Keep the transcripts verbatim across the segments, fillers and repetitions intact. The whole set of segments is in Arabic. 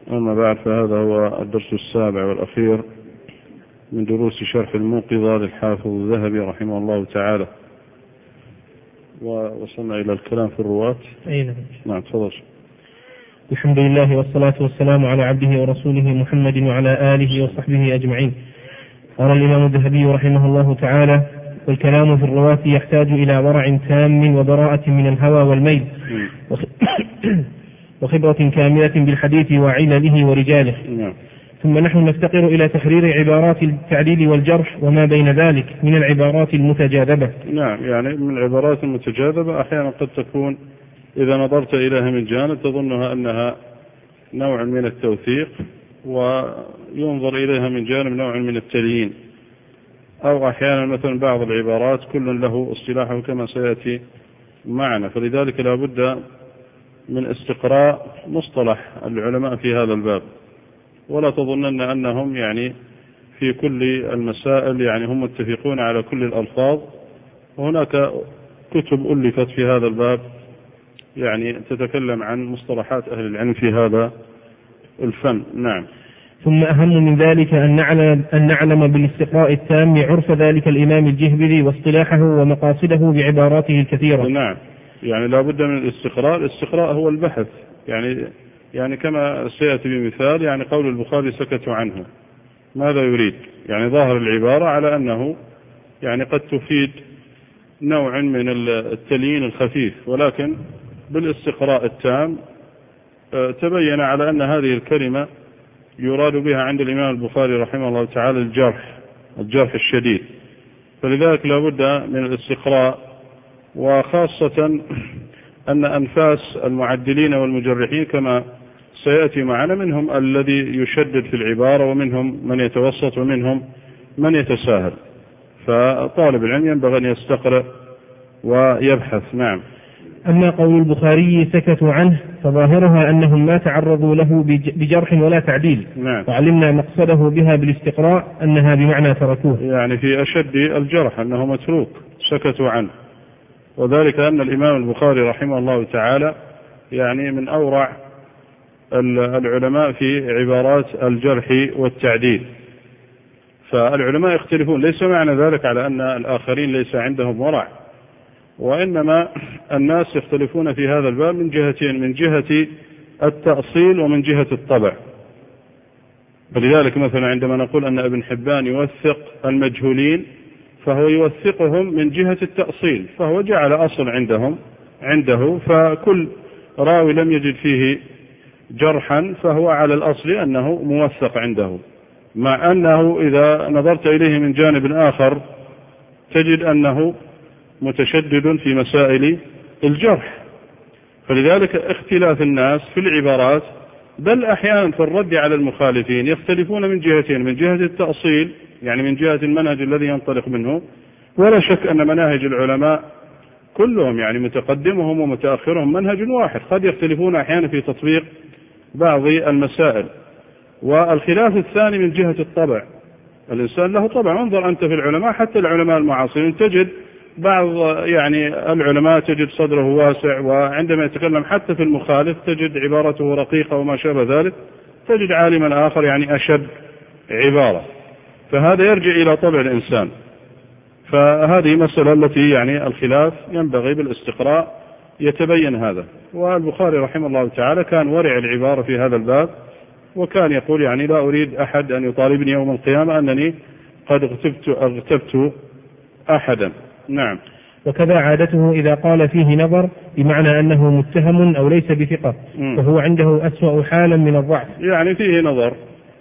أما بعد، فهذا هو الدرس السابع والأخير من دروس شرح الموقظة للحافظ الذهبي رحمه الله تعالى، ووصلنا إلى الكلام في الرواة. أين؟ نعم تفضل. الحمد لله والصلاة والسلام على عبده ورسوله محمد وعلى آله وصحبه أجمعين. قال الإمام الذهبي رحمه الله تعالى: والكلام في الرواة يحتاج إلى ورع تام وبراءة من الهوى والميل وخبرة كاملة بالحديث وعلله ورجاله. ثم نحن نفتقر إلى تحرير عبارات التعديل والجرح وما بين ذلك من العبارات المتجاذبة. نعم، يعني من العبارات المتجاذبة أحيانا قد تكون إذا نظرت إليها من جانب تظنها أنها نوع من التوثيق، وينظر إليها من جانب نوع من التليين، أو أحيانا مثلا بعض العبارات كل له اصطلاحه كما سيأتي معنا. فلذلك لا بد من استقراء مصطلح العلماء في هذا الباب، ولا تظنن أنهم يعني في كل المسائل يعني هم متفقون على كل الألفاظ. وهناك كتب ألفت في هذا الباب يعني تتكلم عن مصطلحات أهل العلم في هذا الفن. نعم. ثم أهم من ذلك أن نعلم, أن نعلم بالاستقراء التام عرف ذلك الإمام الجهبري واصطلاحه ومقاصده بعباراته الكثيرة. نعم، يعني لا بد من الاستقراء. الاستقراء هو البحث، يعني يعني كما سيأتي بمثال، يعني قول البخاري سكتوا عنه، ماذا يريد؟ يعني ظاهر العبارة على أنه يعني قد تفيد نوع من التليين الخفيف، ولكن بالاستقراء التام تبين على أن هذه الكلمة يراد بها عند الإمام البخاري رحمه الله تعالى الجرح الجرح الشديد. فلذلك لا بد من الاستقراء، وخاصة أن أنفاس المعدلين والمجرحين كما سيأتي معنا منهم الذي يشدد في العبارة، ومنهم من يتوسط، ومنهم من يتساهل. فطالب العلم ينبغي أن يستقرأ ويبحث. نعم. أما قول البخاري سكتوا عنه فظاهرها أنهم ما تعرضوا له بجرح ولا تعديل. نعم. وعلمنا مقصده بها بالاستقراء أنها بمعنى تركوه، يعني في أشد الجرح أنه متروك سكتوا عنه. وذلك أن الإمام البخاري رحمه الله تعالى يعني من أورع العلماء في عبارات الجرح والتعديل. فالعلماء يختلفون، ليس معنى ذلك على أن الآخرين ليس عندهم ورع، وإنما الناس يختلفون في هذا الباب من جهتين: من جهة التأصيل ومن جهة الطبع. فلذلك مثلا عندما نقول أن ابن حبان يوثق المجهولين فهو يوثقهم من جهة التأصيل، فهو جعل أصل عندهم عنده، فكل راوي لم يجد فيه جرحا فهو على الأصل أنه موثق عنده، مع أنه إذا نظرت إليه من جانب آخر تجد أنه متشدد في مسائل الجرح. فلذلك اختلاف الناس في العبارات، بل أحيانا في الرد على المخالفين يختلفون من جهتين: من جهة التأصيل يعني من جهة المنهج الذي ينطلق منه، ولا شك أن مناهج العلماء كلهم يعني متقدمهم ومتأخرهم منهج واحد، قد يختلفون أحيانا في تطبيق بعض المسائل. والخلاف الثاني من جهة الطبع، الإنسان له طبع. انظر أنت في العلماء، حتى العلماء المعاصرين تجد بعض يعني العلماء تجد صدره واسع، وعندما يتكلم حتى في المخالف تجد عبارته رقيقة وما شابه ذلك، تجد عالما آخر يعني أشد عبارة. فهذا يرجع إلى طبع الإنسان. فهذه مسألة التي يعني الخلاف ينبغي بالاستقراء يتبين هذا. والبخاري رحمه الله تعالى كان ورع العبارة في هذا الباب، وكان يقول يعني لا أريد أحد أن يطالبني يوم القيامة أنني قد اغتبت, اغتبت أحدا. نعم. وكذا عادته إذا قال فيه نظر بمعنى أنه متهم أو ليس بثقة، فهو عنده أسوأ حالا من الضعف، يعني فيه نظر.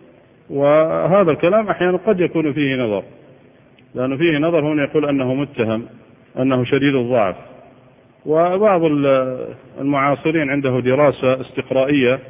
وهذا الكلام أحيانا قد يكون فيه نظر، لأنه فيه نظر هنا يقول أنه متهم، أنه شديد الضعف. وبعض المعاصرين عنده دراسة استقرائية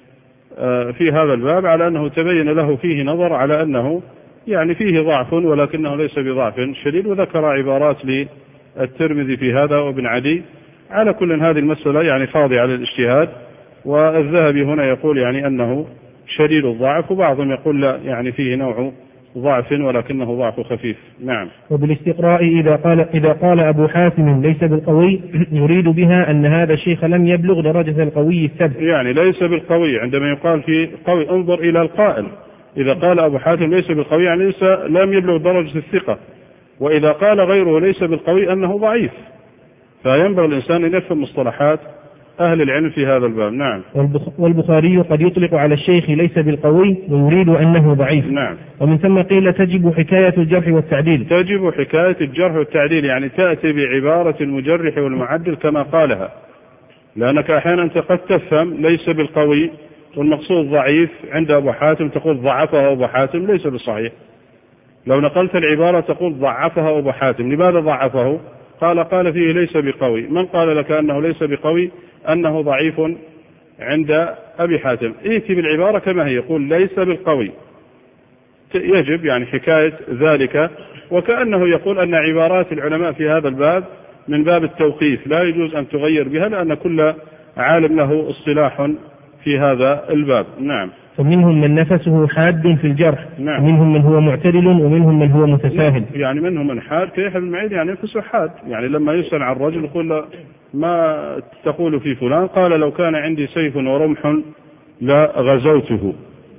في هذا الباب على أنه تبين له فيه نظر على أنه يعني فيه ضعف ولكنه ليس بضعف شديد، وذكر عبارات للترمذي في هذا وابن عدي. على كل هذه المسألة يعني خاضعة للاجتهاد، والذهبي هنا يقول يعني أنه شديد الضعف، وبعضهم يقول لا يعني فيه نوع ضعف ولكنه ضعف خفيف. نعم. وبالاستقراء إذا قال, إذا قال أبو حاتم ليس بالقوي يريد بها أن هذا الشيخ لم يبلغ درجة القوي الثبت، يعني ليس بالقوي عندما يقال في قوي انظر إلى القائل، إذا قال أبو حاتم ليس بالقوي يعني ليس لم يبلغ درجة الثقة، وإذا قال غيره ليس بالقوي أنه ضعيف. فينبغي الإنسان أن يفهم مصطلحات أهل العلم في هذا الباب. نعم. والبخاري قد يطلق على الشيخ ليس بالقوي ويريد أنه ضعيف. نعم. ومن ثم قيل تجب حكاية الجرح والتعديل. تجب حكاية الجرح والتعديل يعني تأتي بعبارة المجرح والمعدل كما قالها، لأنك أحيانا أنت قد تفهم ليس بالقوي والمقصود ضعيف، عند أبو حاتم تقول ضعفه أبو حاتم، ليس بصحيح. لو نقلت العبارة تقول ضعفها أبو حاتم، لماذا ضعفه؟ قال قال فيه ليس بقوي. من قال لك أنه ليس بقوي أنه ضعيف عند أبي حاتم؟ ائتي بالعبارة كما هي، يقول ليس بالقوي، يجب يعني حكاية ذلك، وكأنه يقول أن عبارات العلماء في هذا الباب من باب التوقيف لا يجوز أن تغير بها، لأن كل عالم له اصطلاح في هذا الباب. نعم. فمنهم من نفسه حاد في الجرح. نعم. ومنهم من هو معتدل ومنهم من هو متساهل. يعني منهم من حاد كيحيى بن معين يعني نفسه حاد، يعني لما يسأل عن الرجل يقول ما تقول في فلان؟ قال لو كان عندي سيف ورمح لغزوته.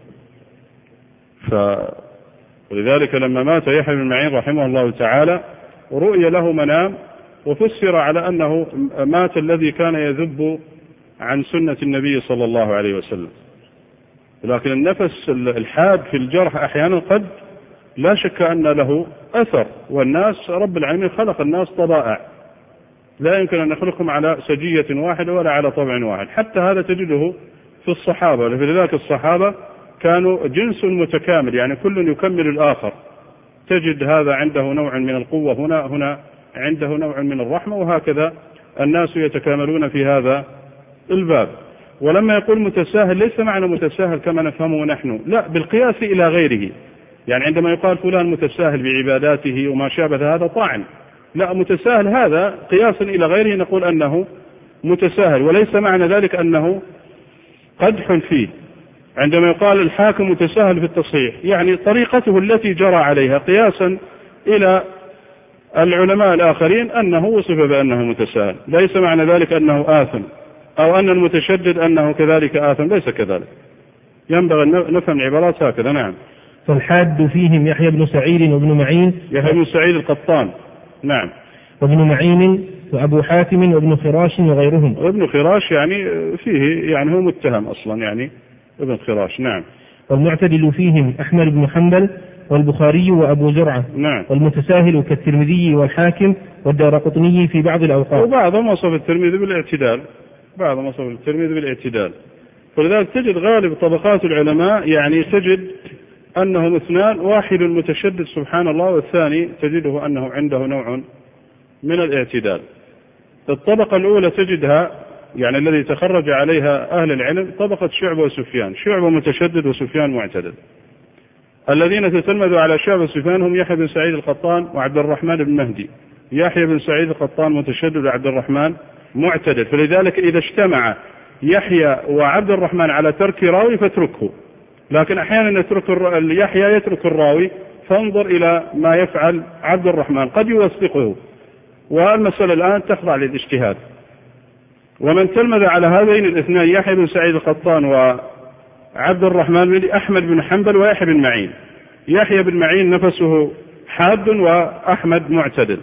ف ولذلك لما مات يحيى بن معين رحمه الله تعالى رؤي له منام وفسر على أنه مات الذي كان يذب عن سنة النبي صلى الله عليه وسلم. لكن النفس الحاد في الجرح أحيانا قد لا شك أن له أثر، والناس رب العالمين خلق الناس طبائع، لا يمكن أن نخلقهم على سجية واحدة ولا على طبع واحد، حتى هذا تجده في الصحابة. لذلك الصحابة كانوا جنس متكامل، يعني كل يكمل الآخر، تجد هذا عنده نوع من القوة هنا، هنا عنده نوع من الرحمة، وهكذا الناس يتكاملون في هذا الباب. ولما يقول متساهل ليس معنى متساهل كما نفهمه نحن، لا، بالقياس إلى غيره، يعني عندما يقال فلان متساهل بعباداته وما شابه هذا طاعن، لا، متساهل هذا قياسا إلى غيره نقول أنه متساهل، وليس معنى ذلك أنه قدح فيه. عندما يقال الحاكم متساهل في التصحيح يعني طريقته التي جرى عليها قياسا إلى العلماء الآخرين أنه وصف بأنه متساهل، ليس معنى ذلك أنه آثم، أو أن المتشدد أنه كذلك آثم، ليس كذلك. ينبغي أن نفهم العبارات هكذا. نعم. فالحاد فيهم يحيى بن سعيد وابن معين. يحيى بن سعيد القطان. نعم. وابن معين وأبو حاتم وابن خراش وغيرهم. وابن خراش يعني فيه يعني هو متهم أصلا، يعني ابن خراش. نعم. والمعتدل فيهم أحمد بن حنبل والبخاري وأبو زرعة. نعم. والمتساهل كالترمذي والحاكم والدارقطني في بعض الأوقات. وبعضهم وصف الترمذي بالاعتدال، بعضهم وصف الترمذي بالاعتدال. فلذلك تجد غالب طبقات العلماء يعني تجد أنهم اثنان، واحد متشدد سبحان الله، والثاني تجده أنه عنده نوع من الاعتدال. الطبقة الأولى تجدها يعني الذي تخرج عليها أهل العلم طبقة شعبة وسفيان، شعبة متشدد وسفيان معتدل. الذين تتلمذوا على شعبة وسفيان هم يحيى بن سعيد القطان وعبد الرحمن بن مهدي. يحيى بن سعيد القطان متشدد وعبد الرحمن معتدل، فلذلك إذا اجتمع يحيى وعبد الرحمن على ترك راوي فاتركه، لكن أحيانا يترك يحيى يترك الراوي، فانظر إلى ما يفعل عبد الرحمن قد يوثقه، والمسألة الآن تخضع للاجتهاد. ومن تلمذ على هذين الاثنين يحيى بن سعيد القطان وعبد الرحمن بن أحمد بن حنبل ويحيى بن معين. يحيى بن معين نفسه حاد وأحمد معتدل،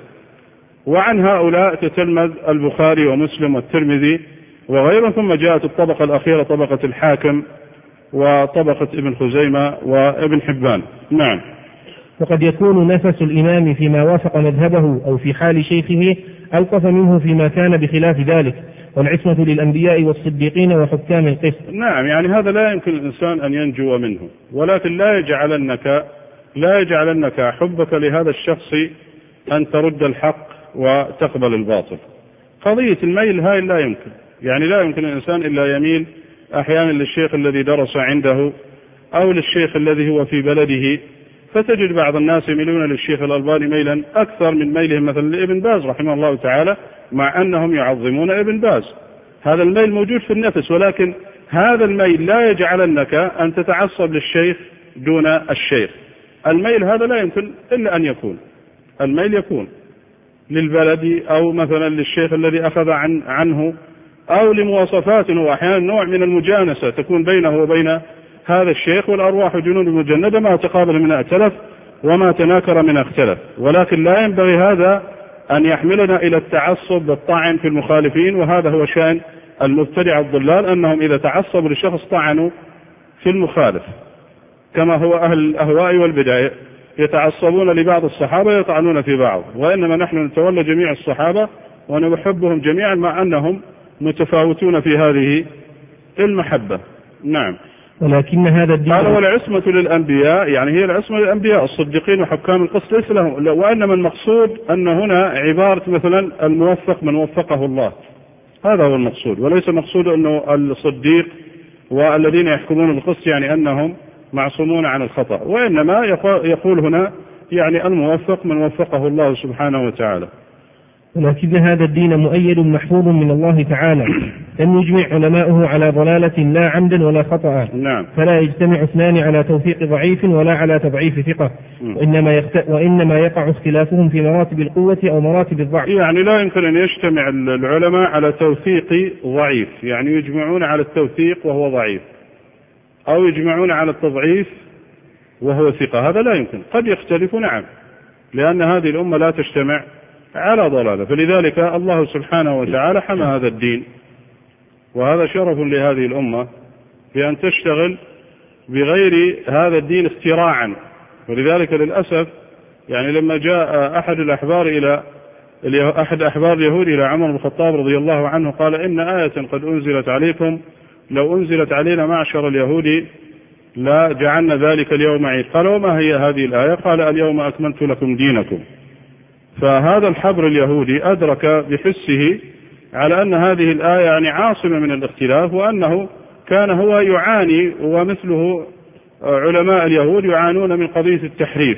وعن هؤلاء تتلمذ البخاري ومسلم والترمذي وغيرهم. ثم جاءت الطبقة الأخيرة طبقة الحاكم وطبقة ابن خزيمة وابن حبان. نعم. وقد يكون نفس الإمام فيما وافق مذهبه أو في حال شيخه ألطف منه فيما كان بخلاف ذلك، والعصمة للأنبياء والصديقين وحكام القسط. نعم، يعني هذا لا يمكن الإنسان أن ينجو منه، ولكن لا يجعلنك لا يجعلنك حبك لهذا الشخص أن ترد الحق وتقبل الباطل. قضية الميل هاي لا يمكن، يعني لا يمكن الإنسان إلا يميل أحيانا للشيخ الذي درس عنده أو للشيخ الذي هو في بلده، فتجد بعض الناس يميلون للشيخ الألباني ميلا أكثر من ميلهم مثلا لابن باز رحمه الله تعالى، مع أنهم يعظمون ابن باز. هذا الميل موجود في النفس، ولكن هذا الميل لا يجعلنك أن تتعصب للشيخ دون الشيخ، الميل هذا لا يمكن إلا أن يكون الميل يكون للبلد أو مثلا للشيخ الذي أخذ عن عنه أو لمواصفات، وأحيانا نوع من المجانسة تكون بينه وبين هذا الشيخ، والأرواح جنود مجندة، ما تقابل من ائتلف وما تناكر من اختلف. ولكن لا ينبغي هذا أن يحملنا إلى التعصب بالطعن في المخالفين، وهذا هو شأن المبتدع الضلال، أنهم إذا تعصبوا لشخص طعنوا في المخالف، كما هو أهل الأهواء والبدع يتعصبون لبعض الصحابة يطعنون في بعض، وإنما نحن نتولى جميع الصحابة ونحبهم جميعا مع أنهم متفاوتون في هذه المحبة. نعم. ولكن هذا الدين قال والعصمة للأنبياء، يعني هي العصمة للأنبياء الصديقين وحكام القسط ليس لهم، وإنما المقصود أن هنا عبارة مثلا الموفق من وفقه الله، هذا هو المقصود، وليس مقصود أنه الصديق والذين يحكمون القسط يعني أنهم معصومون عن الخطأ، وإنما يقول هنا يعني الموفق من وفقه الله سبحانه وتعالى. ولكن هذا الدين مؤيد محفوظ من الله تعالى، لم يجمع علماؤه على ضلالة لا عمدا ولا خطأ. نعم. فلا يجتمع اثنان على توثيق ضعيف ولا على تضعيف ثقة، وإنما, يخت... وإنما يقع اختلافهم في مراتب القوة أو مراتب الضعف. يعني لا يمكن أن يجتمع العلماء على توثيق ضعيف، يعني يجمعون على التوثيق وهو ضعيف، أو يجمعون على التضعيف وهو ثقة، هذا لا يمكن. قد يختلف نعم، لأن هذه الأمة لا تجتمع على ضلالة، فلذلك الله سبحانه وتعالى حمى هذا الدين، وهذا شرف لهذه الأمة بأن تشتغل بغير هذا الدين اختراعا. ولذلك للأسف يعني لما جاء أحد الأحبار إلى أحد أحبار اليهود إلى عمر بن الخطاب رضي الله عنه قال إن آية قد أنزلت عليكم لو أنزلت علينا معشر اليهود لا جعلنا ذلك اليوم عيد. قال وما هي هذه الآية؟ قال اليوم أكملت لكم دينكم. فهذا الحبر اليهودي أدرك بحسه على أن هذه الآية يعني عاصمة من الاختلاف، وأنه كان هو يعاني ومثله علماء اليهود يعانون من قضية التحريف.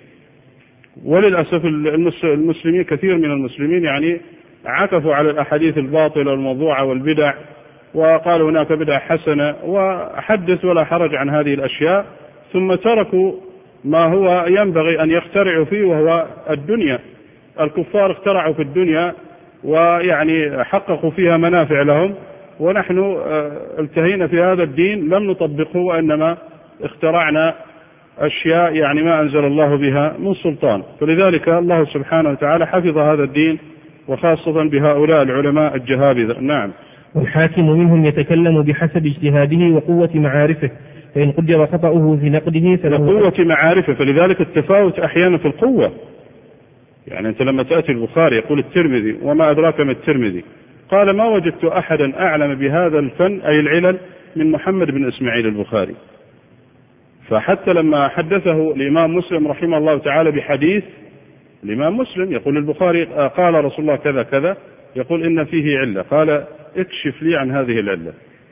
وللأسف المسلمين كثير من المسلمين يعني عكفوا على الأحاديث الباطلة والموضوعة والبدع، وقالوا هناك بدع حسنة وحدث ولا حرج عن هذه الأشياء، ثم تركوا ما هو ينبغي أن يخترعوا فيه وهو الدنيا. الكفار اخترعوا في الدنيا ويعني حققوا فيها منافع لهم، ونحن التهينا في هذا الدين لم نطبقه، وإنما اخترعنا أشياء يعني ما أنزل الله بها من سلطان. فلذلك الله سبحانه وتعالى حفظ هذا الدين، وخاصة بهؤلاء العلماء الجهابذة. نعم. والحاكم منهم يتكلم بحسب اجتهاده وقوة معارفه، فإن قدر خطأه في نقده فله قوة معارفه. فلذلك التفاوت أحيانا في القوة، يعني أنت لما تأتي البخاري يقول الترمذي وما أدراك ما الترمذي، قال ما وجدت أحدا أعلم بهذا الفن أي العلل من محمد بن إسماعيل البخاري. فحتى لما حدثه الإمام مسلم رحمه الله تعالى بحديث، الإمام مسلم يقول البخاري قال رسول الله كذا كذا، يقول إن فيه علة، قال اكشف لي عن هذه العلة.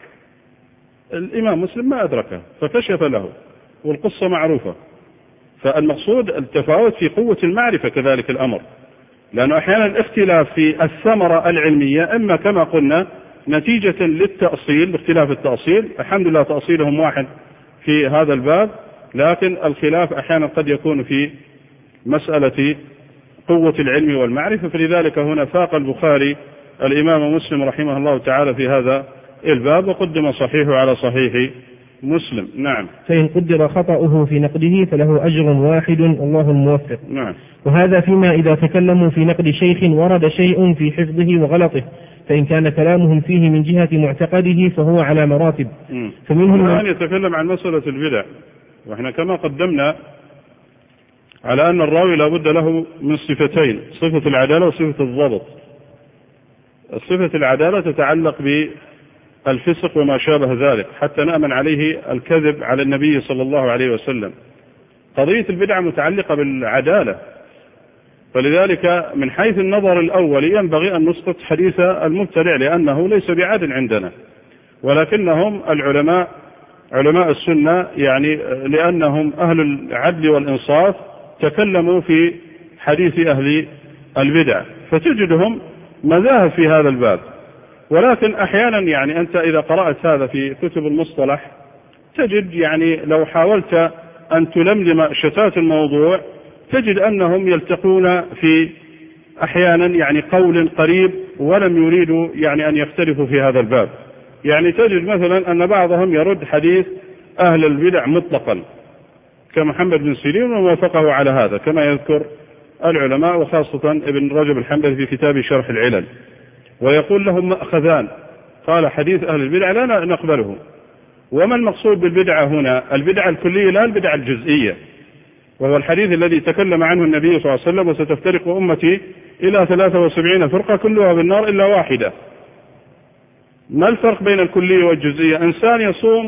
الإمام مسلم ما أدركه فكشف له، والقصة معروفة. فالمقصود التفاوت في قوة المعرفة كذلك الأمر، لأنه أحيانا الاختلاف في الثمرة العلمية إما كما قلنا نتيجة للتأصيل باختلاف التأصيل، الحمد لله تأصيلهم واحد في هذا الباب، لكن الخلاف أحيانا قد يكون في مسألة قوة العلم والمعرفة. فلذلك هنا فاق البخاري الإمام مسلم رحمه الله تعالى في هذا الباب، وقدم صحيحه على صحيح مسلم. نعم. فإن قدر خطأه في نقده فله أجر واحد الله الموفق. نعم. وهذا فيما إذا تكلموا في نقد شيخ ورد شيء في حفظه وغلطه، فإن كان كلامهم فيه من جهة معتقده فهو على مراتب. م. فمنهم الآن يتكلم عن مسألة البدع، وإحنا كما قدمنا على أن الراوي لابد له من صفتين، صفة العدالة وصفة الضبط. صفة العدالة تتعلق بالفسق وما شابه ذلك حتى نأمن عليه الكذب على النبي صلى الله عليه وسلم. قضية البدعة متعلقة بالعدالة، فلذلك من حيث النظر الأول ينبغي أن نسقط حديث المبتدع لأنه ليس بعاد عندنا، ولكنهم العلماء علماء السنة يعني لأنهم أهل العدل والإنصاف تكلموا في حديث أهل البدع، فتجدهم مذاهب في هذا الباب. ولكن أحيانا يعني أنت إذا قرأت هذا في كتب المصطلح تجد يعني لو حاولت أن تلملم شتات الموضوع تجد أنهم يلتقون في أحيانا يعني قول قريب ولم يريدوا يعني أن يختلفوا في هذا الباب. يعني تجد مثلا أن بعضهم يرد حديث أهل البدع مطلقا كمحمد بن سيرين ووافقه على هذا كما يذكر العلماء وخاصة ابن رجب الحنبلي في كتاب شرح العلل، ويقول لهم مأخذان، قال حديث أهل البدع لا نقبله. وما المقصود بالبدعة هنا؟ البدعة الكلية لا البدعة الجزئية، وهو الحديث الذي تكلم عنه النبي صلى الله عليه وسلم وستفترق أمتي إلى ثلاثة وسبعين فرقة كلها بالنار إلا واحدة. ما الفرق بين الكلية والجزئية؟ إنسان يصوم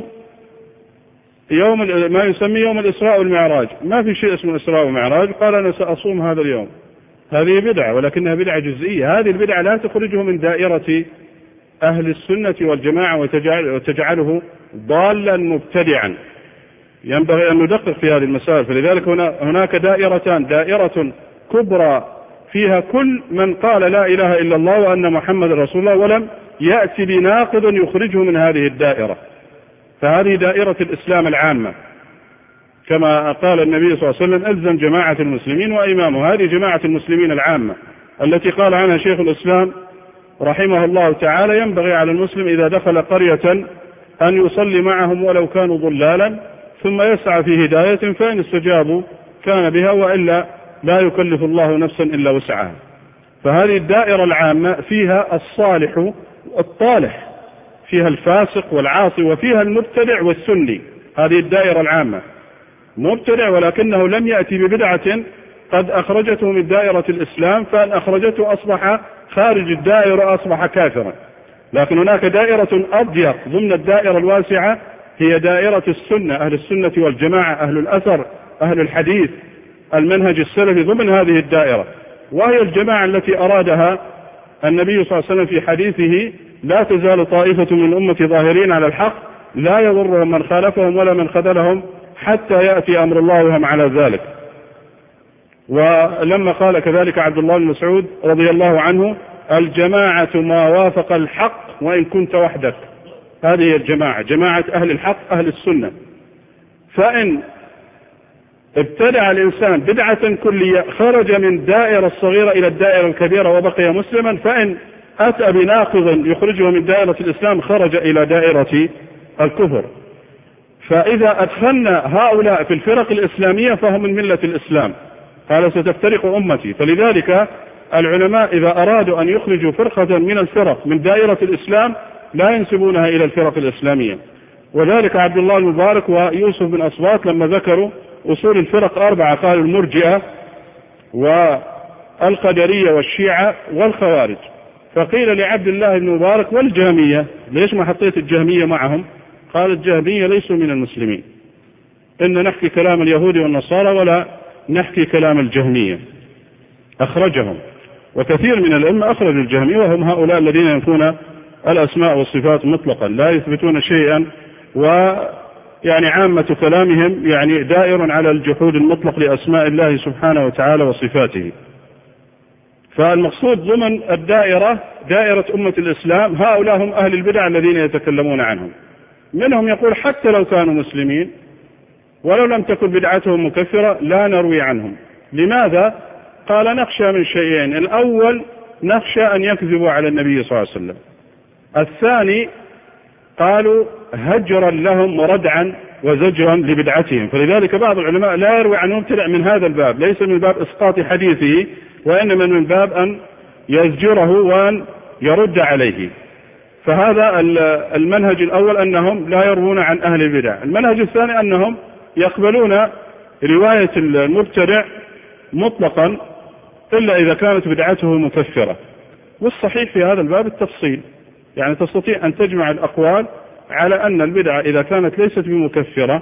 يوم ما يسميه يوم الإسراء والمعراج، ما في شيء اسمه إسراء ومعراج، قال أنا سأصوم هذا اليوم، هذه بدعة ولكنها بدعة جزئية. هذه البدعة لا تخرجه من دائرة أهل السنة والجماعة وتجعله ضالا مبتدعا. ينبغي أن ندقق في هذه المسائل. فلذلك هناك دائرتان، دائرة كبرى فيها كل من قال لا إله إلا الله وأن محمد رسول الله ولم يأتي بناقض يخرجه من هذه الدائرة، فهذه دائرة الإسلام العامة كما قال النبي صلى الله عليه وسلم ألزم جماعة المسلمين وإمامه. هذه جماعة المسلمين العامة التي قال عنها شيخ الإسلام رحمه الله تعالى ينبغي على المسلم إذا دخل قرية أن يصلي معهم ولو كانوا ضلالا ثم يسعى في هداية، فإن استجابوا كان بها وإلا لا يكلف الله نفسا إلا وسعها. فهذه الدائرة العامة فيها الصالح والطالح، فيها الفاسق والعاصي وفيها المبتدع والسني. هذه الدائرة العامة، مبتدع ولكنه لم يأتي ببدعة قد أخرجته من دائرة الإسلام، فإن أخرجته أصبح خارج الدائرة أصبح كافرا. لكن هناك دائرة أضيق ضمن الدائرة الواسعة هي دائرة السنة، أهل السنة والجماعة، أهل الأثر، أهل الحديث، المنهج السلفي ضمن هذه الدائرة، وهي الجماعة التي أرادها النبي صلى الله عليه وسلم في حديثه لا تزال طائفة من أمتي ظاهرين على الحق لا يضرهم من خالفهم ولا من خذلهم حتى يأتي أمر الله وهم على ذلك. ولما قال كذلك عبد الله بن مسعود رضي الله عنه الجماعة ما وافق الحق وإن كنت وحدك، هذه الجماعة جماعة أهل الحق أهل السنة. فإن ابتدع الإنسان بدعة كلية خرج من دائرة الصغيرة إلى الدائرة الكبيرة وبقي مسلما، فإن أتى بناقض يخرجه من دائرة الإسلام خرج إلى دائرة الكفر. فإذا أدخلنا هؤلاء في الفرق الإسلامية فهم من ملة الإسلام، قال ستفترق أمتي. فلذلك العلماء إذا أرادوا أن يخرجوا فرقة من الفرق من دائرة الإسلام لا ينسبونها إلى الفرق الإسلامية. وذلك عبد الله المبارك ويوسف بن أصباط لما ذكروا أصول الفرق أربعة قالوا المرجئة والقدرية والشيعة والخوارج. فقيل لعبد الله بن مبارك والجهمية، ليش ما حطيت الجهمية معهم؟ قال الجهمية ليسوا من المسلمين، إن نحكي كلام اليهود والنصارى ولا نحكي كلام الجهمية. أخرجهم، وكثير من الأئمة أخرجوا الجهمية، وهم هؤلاء الذين ينفون الأسماء والصفات مطلقا لا يثبتون شيئا، ويعني عامة كلامهم يعني دائر على الجحود المطلق لأسماء الله سبحانه وتعالى وصفاته. فالمقصود ضمن الدائرة دائرة أمة الإسلام هؤلاء هم أهل البدع الذين يتكلمون عنهم. منهم يقول حتى لو كانوا مسلمين ولو لم تكن بدعتهم مكفرة لا نروي عنهم. لماذا؟ قال نخشى من شيئين، الأول نخشى أن يكذبوا على النبي صلى الله عليه وسلم، الثاني قالوا هجرا لهم وردعا وزجرا لبدعتهم. فلذلك بعض العلماء لا يروي عنهم مبتدع من هذا الباب، ليس من باب إسقاط حديثه وإنما من باب أن يزجره وأن يرد عليه. فهذا المنهج الأول أنهم لا يروون عن أهل البدع. المنهج الثاني أنهم يقبلون رواية المبتدع مطلقا إلا إذا كانت بدعته مكفرة. والصحيح في هذا الباب التفصيل، يعني تستطيع أن تجمع الأقوال على أن البدعة إذا كانت ليست بمكفرة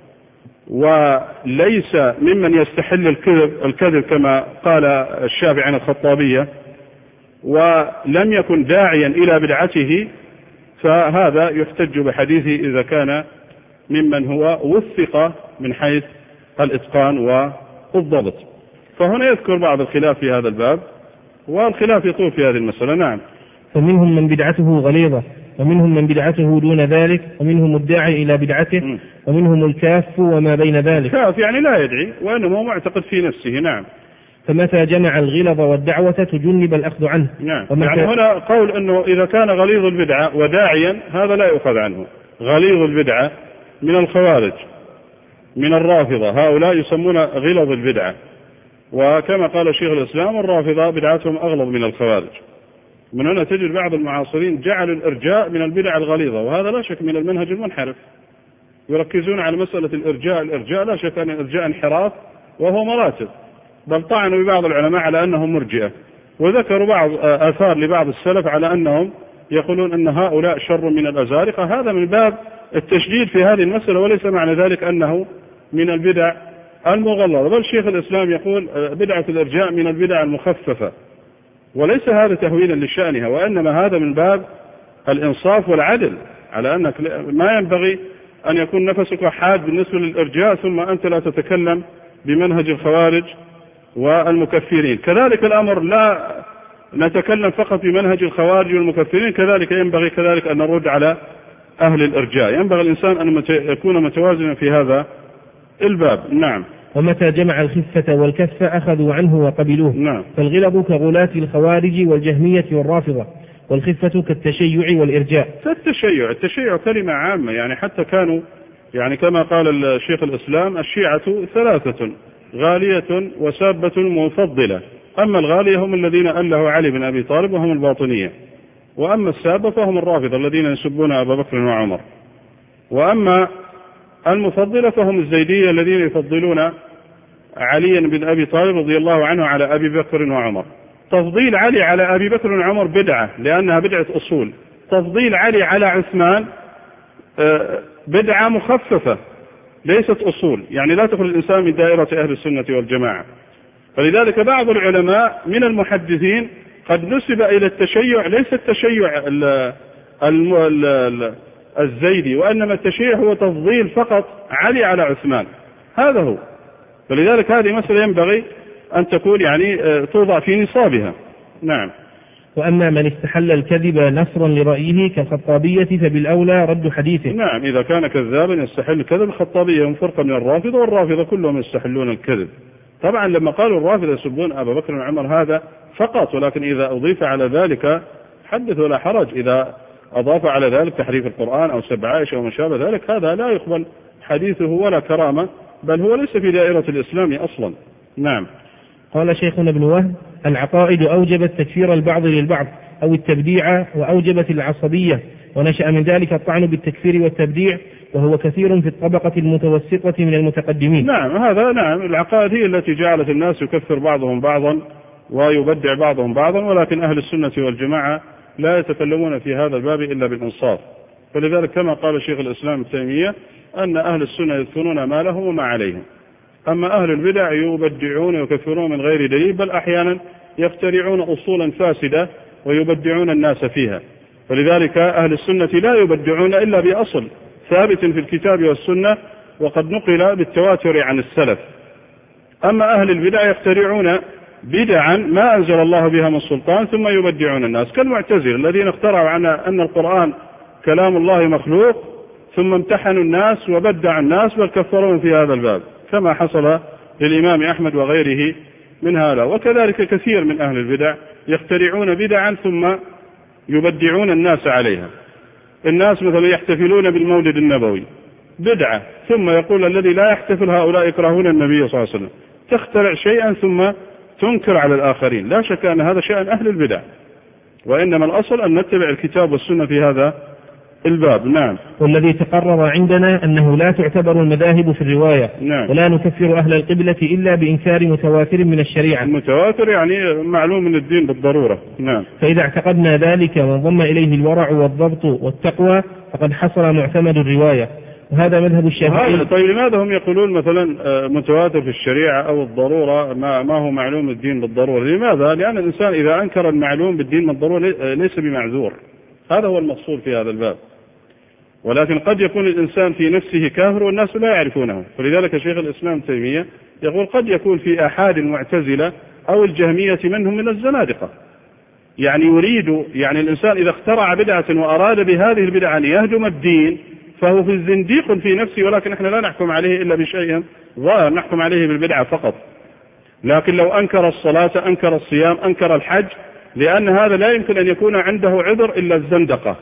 وليس ممن يستحل الكذب, الكذب كما قال الشافعي عن الخطابية ولم يكن داعيا إلى بدعته، فهذا يحتج بحديثه إذا كان ممن هو وثق من حيث الإتقان والضبط. فهنا يذكر بعض الخلاف في هذا الباب، والخلاف يطول في هذه المسألة. نعم. فمنهم من بدعته غليظة ومنهم من بدعته دون ذلك، ومنهم الداعي إلى بدعته، م. ومنهم الكاف وما بين ذلك. كاف يعني لا يدعي وإنما معتقد في نفسه. نعم. فمتى جمع الغلظ والدعوة تجنب الأخذ عنه. نعم. يعني هنا قول أنه إذا كان غليظ البدعة وداعيا هذا لا يؤخذ عنه. غليظ البدعة من الخوارج من الرافضة، هؤلاء يسمون غلظ البدعة، وكما قال شيخ الإسلام الرافضة بدعتهم أغلظ من الخوارج. من هنا تجد بعض المعاصرين جعلوا الإرجاء من البدع الغليظة، وهذا لا شك من المنهج المنحرف. يركزون على مسألة الإرجاء الإرجاء لا شك أن الإرجاء انحراف وهو مراتب، بل طعنوا ببعض العلماء على أنهم مرجئة، وذكروا بعض آثار لبعض السلف على أنهم يقولون أن هؤلاء شر من الأزارقة. هذا من باب التشديد في هذه المسألة، وليس معنى ذلك أنه من البدع المغلظة. بل شيخ الإسلام يقول بدعة الإرجاء من البدع المخففة، وليس هذا تهويلا لشأنها، وإنما هذا من باب الإنصاف والعدل، على أنك ما ينبغي أن يكون نفسك حاد بالنسبة للإرجاء ثم أنت لا تتكلم بمنهج الخوارج والمكفرين. كذلك الأمر لا نتكلم فقط بمنهج الخوارج والمكفرين، كذلك ينبغي كذلك أن نرد على أهل الإرجاء. ينبغي الإنسان أن يكون متوازنا في هذا الباب. نعم. ومتى جمع الخفة والكفة أخذوا عنه وقبلوه. نعم. فالغلظ كغلاة الخوارج والجهمية والرافضة، والخفة كالتشيع والإرجاء. فالتشيع التشيع كلمة عامة، يعني حتى كانوا يعني كما قال الشيخ الإسلام الشيعة ثلاثة: غالية وسابة ومفضلة. أما الغالية هم الذين أله علي بن أبي طالب وهم الباطنية، وأما السابة فهم الرافضة الذين يسبون أبا بكر وعمر، وأما المفضلة فهم الزيدية الذين يفضلون علي بن أبي طالب رضي الله عنه على أبي بكر وعمر. تفضيل علي على أبي بكر وعمر بدعة لأنها بدعة أصول. تفضيل علي على عثمان بدعة مخففة ليست أصول، يعني لا تدخل الإنسان من دائرة أهل السنة والجماعة. فلذلك بعض العلماء من المحدثين قد نسب إلى التشيع ليس التشيع ال ال ال الزيدي، وإنما التشيع هو تفضيل فقط علي على عثمان، هذا هو. فلذلك هذه مسألة ينبغي أن تكون يعني توضع في نصابها. نعم. وأما من استحل الكذب نصرا لرأيه كالخطابية فبالأولى رد حديثه. نعم، إذا كان كذابا يستحل الكذب. الخطابية هم فرقة من الرافضة، والرافضة كلهم يستحلون الكذب. طبعا لما قالوا الرافضة يسبون أبا بكر وعمر هذا فقط، ولكن إذا أضيف على ذلك حدث ولا حرج. إذا أضاف على ذلك تحريف القرآن أو سب عائشة وما شابه ذلك هذا لا يقبل حديثه ولا كرامة، بل هو ليس في دائرة الإسلام أصلا. نعم. قال شيخنا ابن وهب: العقائد أوجبت تكفير البعض للبعض أو التبديع، وأوجبت العصبية، ونشأ من ذلك الطعن بالتكفير والتبديع، وهو كثير في الطبقة المتوسطة من المتقدمين. نعم هذا نعم العقائد هي التي جعلت الناس يكفر بعضهم بعضا ويبدع بعضهم بعضا، ولكن أهل السنة والجماعة لا يتكلمون في هذا الباب إلا بالإنصاف. فلذلك كما قال شيخ الإسلام ابن تيمية أن أهل السنة يذكرون ما لهم وما عليهم، أما أهل البدع يبدعون ويكفرون من غير دليل، بل أحيانا يخترعون أصولا فاسدة ويبدعون الناس فيها. فلذلك أهل السنة لا يبدعون إلا بأصل ثابت في الكتاب والسنة، وقد نقل بالتواتر عن السلف. أما أهل البدع يخترعون بدعا ما أنزل الله بها من سلطان ثم يبدعون الناس، كالمعتزلة الذين اخترعوا عن أن القرآن كلام الله مخلوق ثم امتحنوا الناس وبدعوا الناس بل كفرون في هذا الباب، كما حصل للإمام أحمد وغيره من هذا. وكذلك كثير من أهل البدع يخترعون بدعا ثم يبدعون الناس عليها. الناس مثلا يحتفلون بالمولد النبوي بدعة، ثم يقول الذي لا يحتفل هؤلاء يكرهون النبي صلى الله عليه وسلم. تخترع شيئا ثم تنكر على الآخرين. لا شك أن هذا شأن أهل البدع، وإنما الأصل أن نتبع الكتاب والسنة في هذا الباب. نعم. والذي تقرر عندنا أنه لا تعتبر المذاهب في الرواية. نعم. ولا نكفر أهل القبلة إلا بإنكار متواتر من الشريعة. المتواتر يعني معلوم من الدين بالضرورة. نعم. فإذا اعتقدنا ذلك وانضم إليه الورع والضبط والتقوى فقد حصل معتمد الرواية، وهذا مذهب الشافعي. طيب لماذا هم يقولون مثلا متواتر في الشريعة أو الضرورة ما, ما هو معلوم الدين بالضرورة؟ لماذا؟ لأن الإنسان إذا أنكر المعلوم بالدين بالضرورة ليس بمعذور. هذا هو المقصود في هذا الباب. ولكن قد يكون الإنسان في نفسه كافر والناس لا يعرفونه. فلذلك شيخ الإسلام ابن تيمية يقول قد يكون في أحد المعتزلة أو الجهمية منهم من الزنادقة، يعني يريد يعني الإنسان إذا اخترع بدعة وأراد بهذه البدعة أن يهدم الدين فهو في الزنديق في نفسه، ولكن احنا لا نحكم عليه إلا بشيء ظاهر، نحكم عليه بالبدعة فقط. لكن لو أنكر الصلاة، أنكر الصيام، أنكر الحج، لأن هذا لا يمكن أن يكون عنده عذر إلا الزندقة،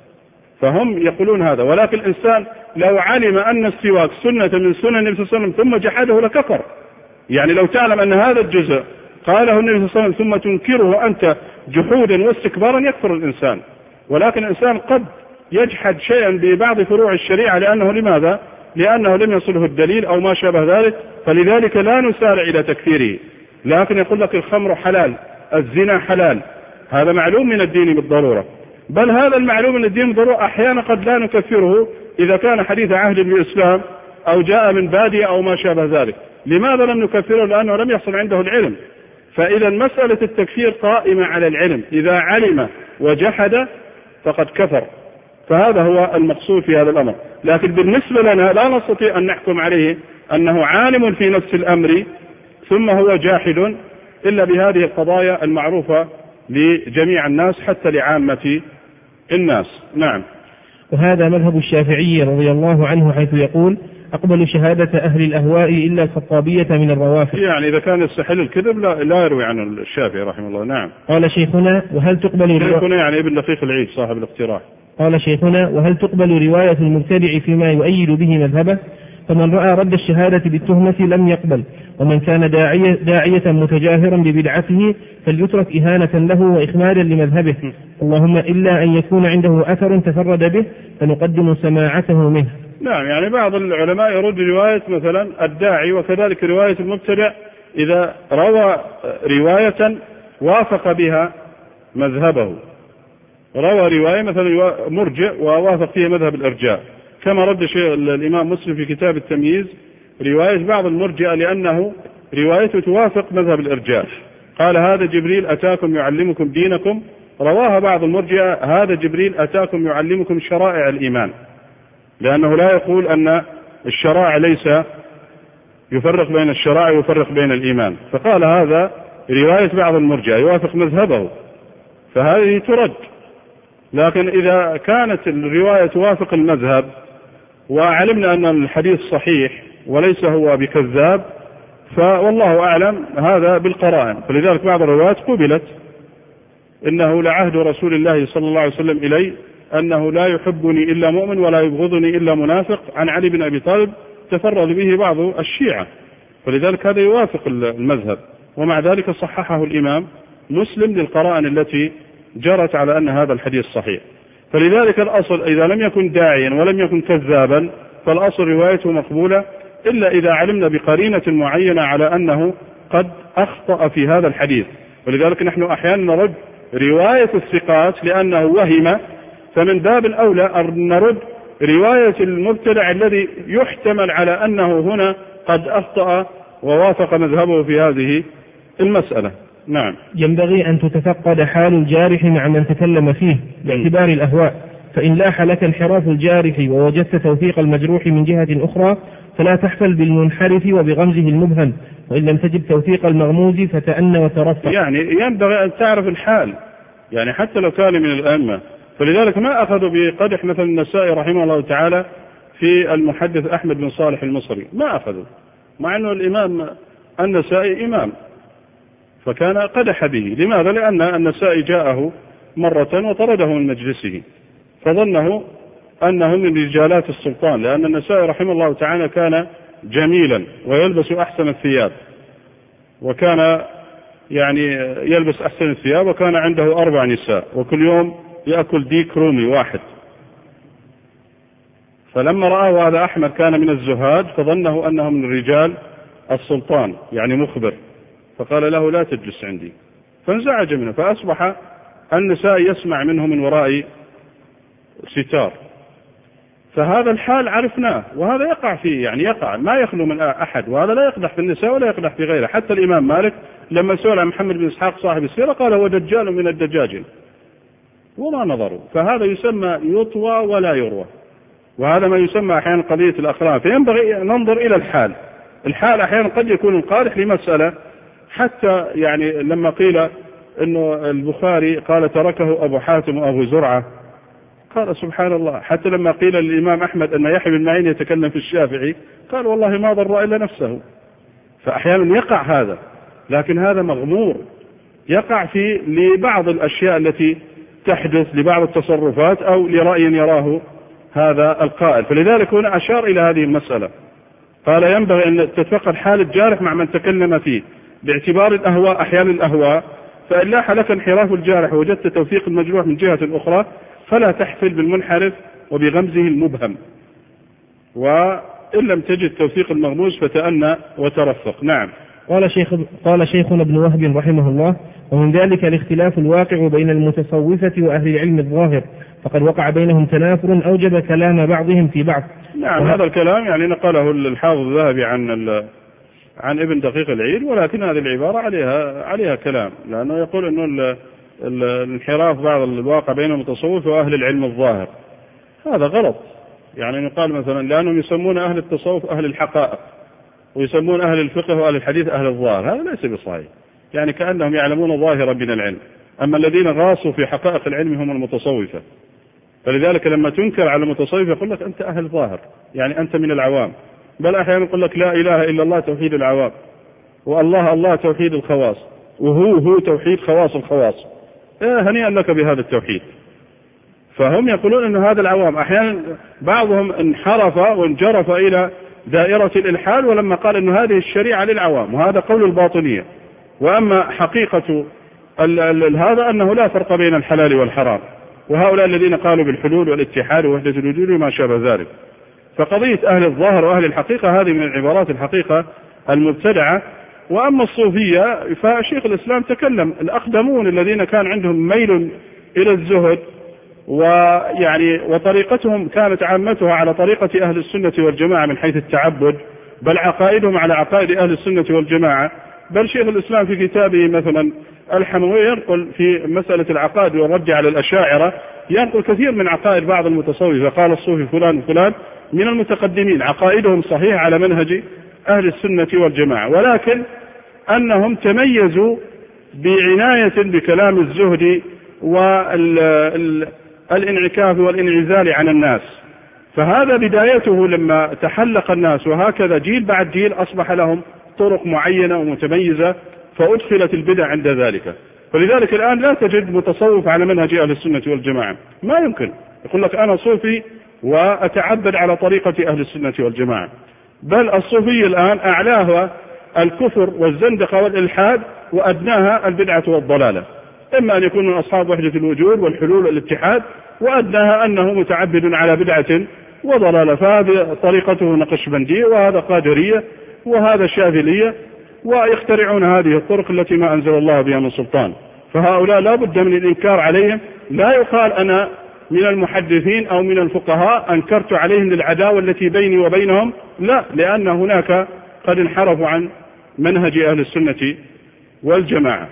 فهم يقولون هذا. ولكن الإنسان لو علم أن السواك سنة من سنن النبي صلى الله عليه وسلم ثم جحده لكفر. يعني لو تعلم أن هذا الجزء قاله النبي صلى الله عليه وسلم ثم تنكره أنت جحودا واستكبارا يكفر الإنسان. ولكن الإنسان قد يجحد شيئا ببعض فروع الشريعة لأنه لماذا؟ لأنه لم يصله الدليل أو ما شابه ذلك، فلذلك لا نسارع إلى تكفيره. لكن يقول لك الخمر حلال، الزنا حلال، هذا معلوم من الدين بالضرورة، بل هذا المعلوم من الدين بالضرورة أحيانا قد لا نكفره إذا كان حديث عهد بالإسلام أو جاء من بادية أو ما شابه ذلك. لماذا لم نكفره؟ لأنه لم يحصل عنده العلم. فإذا مسألة التكفير قائمة على العلم، إذا علم وجحد فقد كفر، فهذا هو المقصود في هذا الأمر. لكن بالنسبة لنا لا نستطيع أن نحكم عليه أنه عالم في نفس الأمر ثم هو جاحد إلا بهذه القضايا المعروفة لجميع الناس حتى لعامة الناس. نعم. وهذا مذهب الشافعي رضي الله عنه، حيث يقول: أقبل شهادة أهل الأهواء إلا الخطابية من الروافض. يعني إذا كان يستحل الكذب لا, لا يروي عن الشافعي رحمه الله. نعم. قال شيخنا: وهل تقبل شيخنا يعني ابن دقيق العيد صاحب الاقتراح. قال شيخنا: وهل تقبل رواية المبتدع فيما يؤيد به مذهبه؟ فمن رأى رد الشهادة بالتهمة لم يقبل، ومن كان داعية, داعية متجاهرا ببدعته فليترك إهانة له وإخمادا لمذهبه، اللهم إلا أن يكون عنده أثر تفرد به فنقدم سماعته منه. نعم. يعني بعض العلماء يرد رواية مثلا الداعي وكذلك رواية المبتدع إذا روى رواية وافق بها مذهبه، روى رواية مثلا مرجع ووافق فيها مذهب الإرجاء، كما رد شيء الإمام مسلم في كتاب التمييز رواية بعض المرجئة لأنه روايته توافق مذهب الإرجاء، قال هذا جبريل أتاكم يعلمكم دينكم، رواها بعض المرجئة هذا جبريل أتاكم يعلمكم شرائع الإيمان، لأنه لا يقول أن الشرائع ليس يفرق بين الشرائع ويفرق بين الإيمان، فقال هذا رواية بعض المرجئة يوافق مذهبه، فهذه ترد. لكن إذا كانت الرواية توافق المذهب وعلمنا أن الحديث صحيح وليس هو بكذاب فوالله أعلم هذا بالقرائن، فلذلك بعض الروايات قبلت: إنه لعهد رسول الله صلى الله عليه وسلم إلي أنه لا يحبني إلا مؤمن ولا يبغضني إلا منافق، عن علي بن أبي طالب تفرد به بعض الشيعة، فلذلك هذا يوافق المذهب، ومع ذلك صححه الإمام مسلم للقرائن التي جرت على أن هذا الحديث صحيح. فلذلك الأصل إذا لم يكن داعيا ولم يكن كذابا فالأصل روايته مقبولة، إلا إذا علمنا بقرينة معينة على أنه قد أخطأ في هذا الحديث. ولذلك نحن أحيانا نرد رواية الثقات لأنه وهم، فمن باب الأولى أن نرد رواية المبتدع الذي يحتمل على أنه هنا قد أخطأ ووافق مذهبه في هذه المسألة. نعم. ينبغي أن تتفقد حال الجارح مع من تكلم فيه باعتبار الأهواء، فإن لاح لك انحراف الجارح ووجدت توثيق المجروح من جهة أخرى فلا تحفل بالمنحرف وبغمزه المبهم، وإن لم تجد توثيق المغموز فتأن وترفق. يعني ينبغي أن تعرف الحال، يعني حتى لو كان من الأئمة، فلذلك ما أخذوا بقدح مثل النسائي رحمه الله تعالى في المحدث أحمد بن صالح المصري، ما أخذوا، مع أنه الإمام النسائي إمام، فكان قدح به. لماذا؟ لأن النسائي جاءه مرة وطرده من مجلسه فظنه أنه من رجالات السلطان، لأن النسائي رحمه الله تعالى كان جميلا ويلبس أحسن الثياب، وكان يعني يلبس أحسن الثياب، وكان عنده أربع نساء وكل يوم يأكل ديك رومي واحد. فلما رآه هذا أحمد كان من الزهاد فظنه أنه من رجال السلطان يعني مخبر، فقال له لا تجلس عندي، فانزعج منه، فأصبح النساء يسمع منه من وراء ستار. فهذا الحال عرفناه، وهذا يقع فيه، يعني يقع ما يخلو من أحد، وهذا لا يقدح في النساء ولا يقدح في غيره. حتى الإمام مالك لما سئل عن محمد بن إسحاق صاحب السيرة قال هو دجال من الدجاجل، وما نظروا. فهذا يسمى يطوى ولا يروى، وهذا ما يسمى أحيانا قضية الأقران. فينبغي ننظر إلى الحال. الحال أحيانا قد يكون القادح لمسألة، حتى يعني لما قيل أنه البخاري قال تركه أبو حاتم وأبو زرعة، قال سبحان الله. حتى لما قيل للإمام أحمد أن يحيى بن معين يتكلم في الشافعي قال والله ما ضر إلا نفسه. فأحيانا يقع هذا، لكن هذا مغمور، يقع في لبعض الأشياء التي تحدث، لبعض التصرفات أو لرأي يراه هذا القائل. فلذلك هنا أشار إلى هذه المسألة، قال ينبغي أن تتفقد حال الجارح مع من تكلم فيه باعتبار الأهواء، أحيانا الأهواء، فإن لاح لك انحراف الجارح ووجدت توثيق المجروح من جهة أخرى فلا تحفل بالمنحرف وبغمزه المبهم، وإن لم تجد توثيق المغموس فتأنى وترفق. نعم. قال شيخ قال شيخنا ابن وهب رحمه الله: ومن ذلك الاختلاف الواقع بين المتصوفة وأهل العلم الظاهر، فقد وقع بينهم تنافر أوجب كلام بعضهم في بعض. نعم، هذا الكلام يعني نقله الحافظ الذهبي عن عن ابن دقيق العيد، ولكن هذه العبارة عليها عليها كلام، لأنه يقول أنه الانحراف بعض الواقع بين المتصوف وأهل العلم الظاهر، هذا غلط. يعني يقال مثلا لأنهم يسمون أهل التصوف أهل الحقائق، ويسمون أهل الفقه وأهل الحديث أهل الظاهر، هذا ليس بصحيح، يعني كأنهم يعلمون ظاهرا من العلم، أما الذين غاصوا في حقائق العلم هم المتصوفة. فلذلك لما تنكر على المتصوف يقول لك أنت أهل ظاهر، يعني أنت من العوام، بل أحيانا يقول لك لا إله إلا الله توحيد العوام، والله الله توحيد الخواص، وهو هو توحيد خواص الخواص. إيه هنيئا لك بهذا التوحيد. فهم يقولون أن هذا العوام، أحيانا بعضهم انحرف وانجرف إلى دائرة الإلحاد، ولما قال أن هذه الشريعة للعوام، وهذا قول الباطنية. وأما حقيقة ال ال هذا أنه لا فرق بين الحلال والحرام، وهؤلاء الذين قالوا بالحلول والاتحاد ووحدة الوجود وما شابه ذلك. فقضية أهل الظاهر وأهل الحقيقة هذه من العبارات الحقيقة المبتدعة. وأما الصوفية فشيخ الإسلام تكلم، الأقدمون الذين كان عندهم ميل إلى الزهد، ويعني وطريقتهم كانت عامتها على طريقة أهل السنة والجماعة من حيث التعبد، بل عقائدهم على عقائد أهل السنة والجماعة. بل شيخ الإسلام في كتابه مثلا الحموي ينقل في مسألة العقائد والرد على الأشاعرة، ينقل كثير من عقائد بعض المتصوفة، قال الصوفي فلان فلان من المتقدمين عقائدهم صحيح على منهج أهل السنة والجماعة، ولكن أنهم تميزوا بعناية بكلام الزهد والانعكاف والانعزال عن الناس. فهذا بدايته لما تحلق الناس، وهكذا جيل بعد جيل أصبح لهم طرق معينة ومتميزة، فأدخلت البدع عند ذلك. فلذلك الآن لا تجد متصوف على منهج أهل السنة والجماعة، ما يمكن يقول لك أنا صوفي وأتعبد على طريقة أهل السنة والجماعة. بل الصوفية الآن أعلاها الكفر والزندقة والإلحاد، وأدناها البدعة والضلالة، إما أن يكون من أصحاب وحدة الوجود والحلول والاتحاد، وأدناها أنه متعبد على بدعة وضلالة. فهذه طريقته نقشبندية، وهذا قادرية، وهذا شاذلية، ويخترعون هذه الطرق التي ما أنزل الله بها من سلطان. فهؤلاء لا بد من الإنكار عليهم. لا يقال أنا من المحدثين أو من الفقهاء أنكرت عليهم للعداوة التي بيني وبينهم، لا، لأن هناك قد انحرفوا عن منهج أهل السنة والجماعة،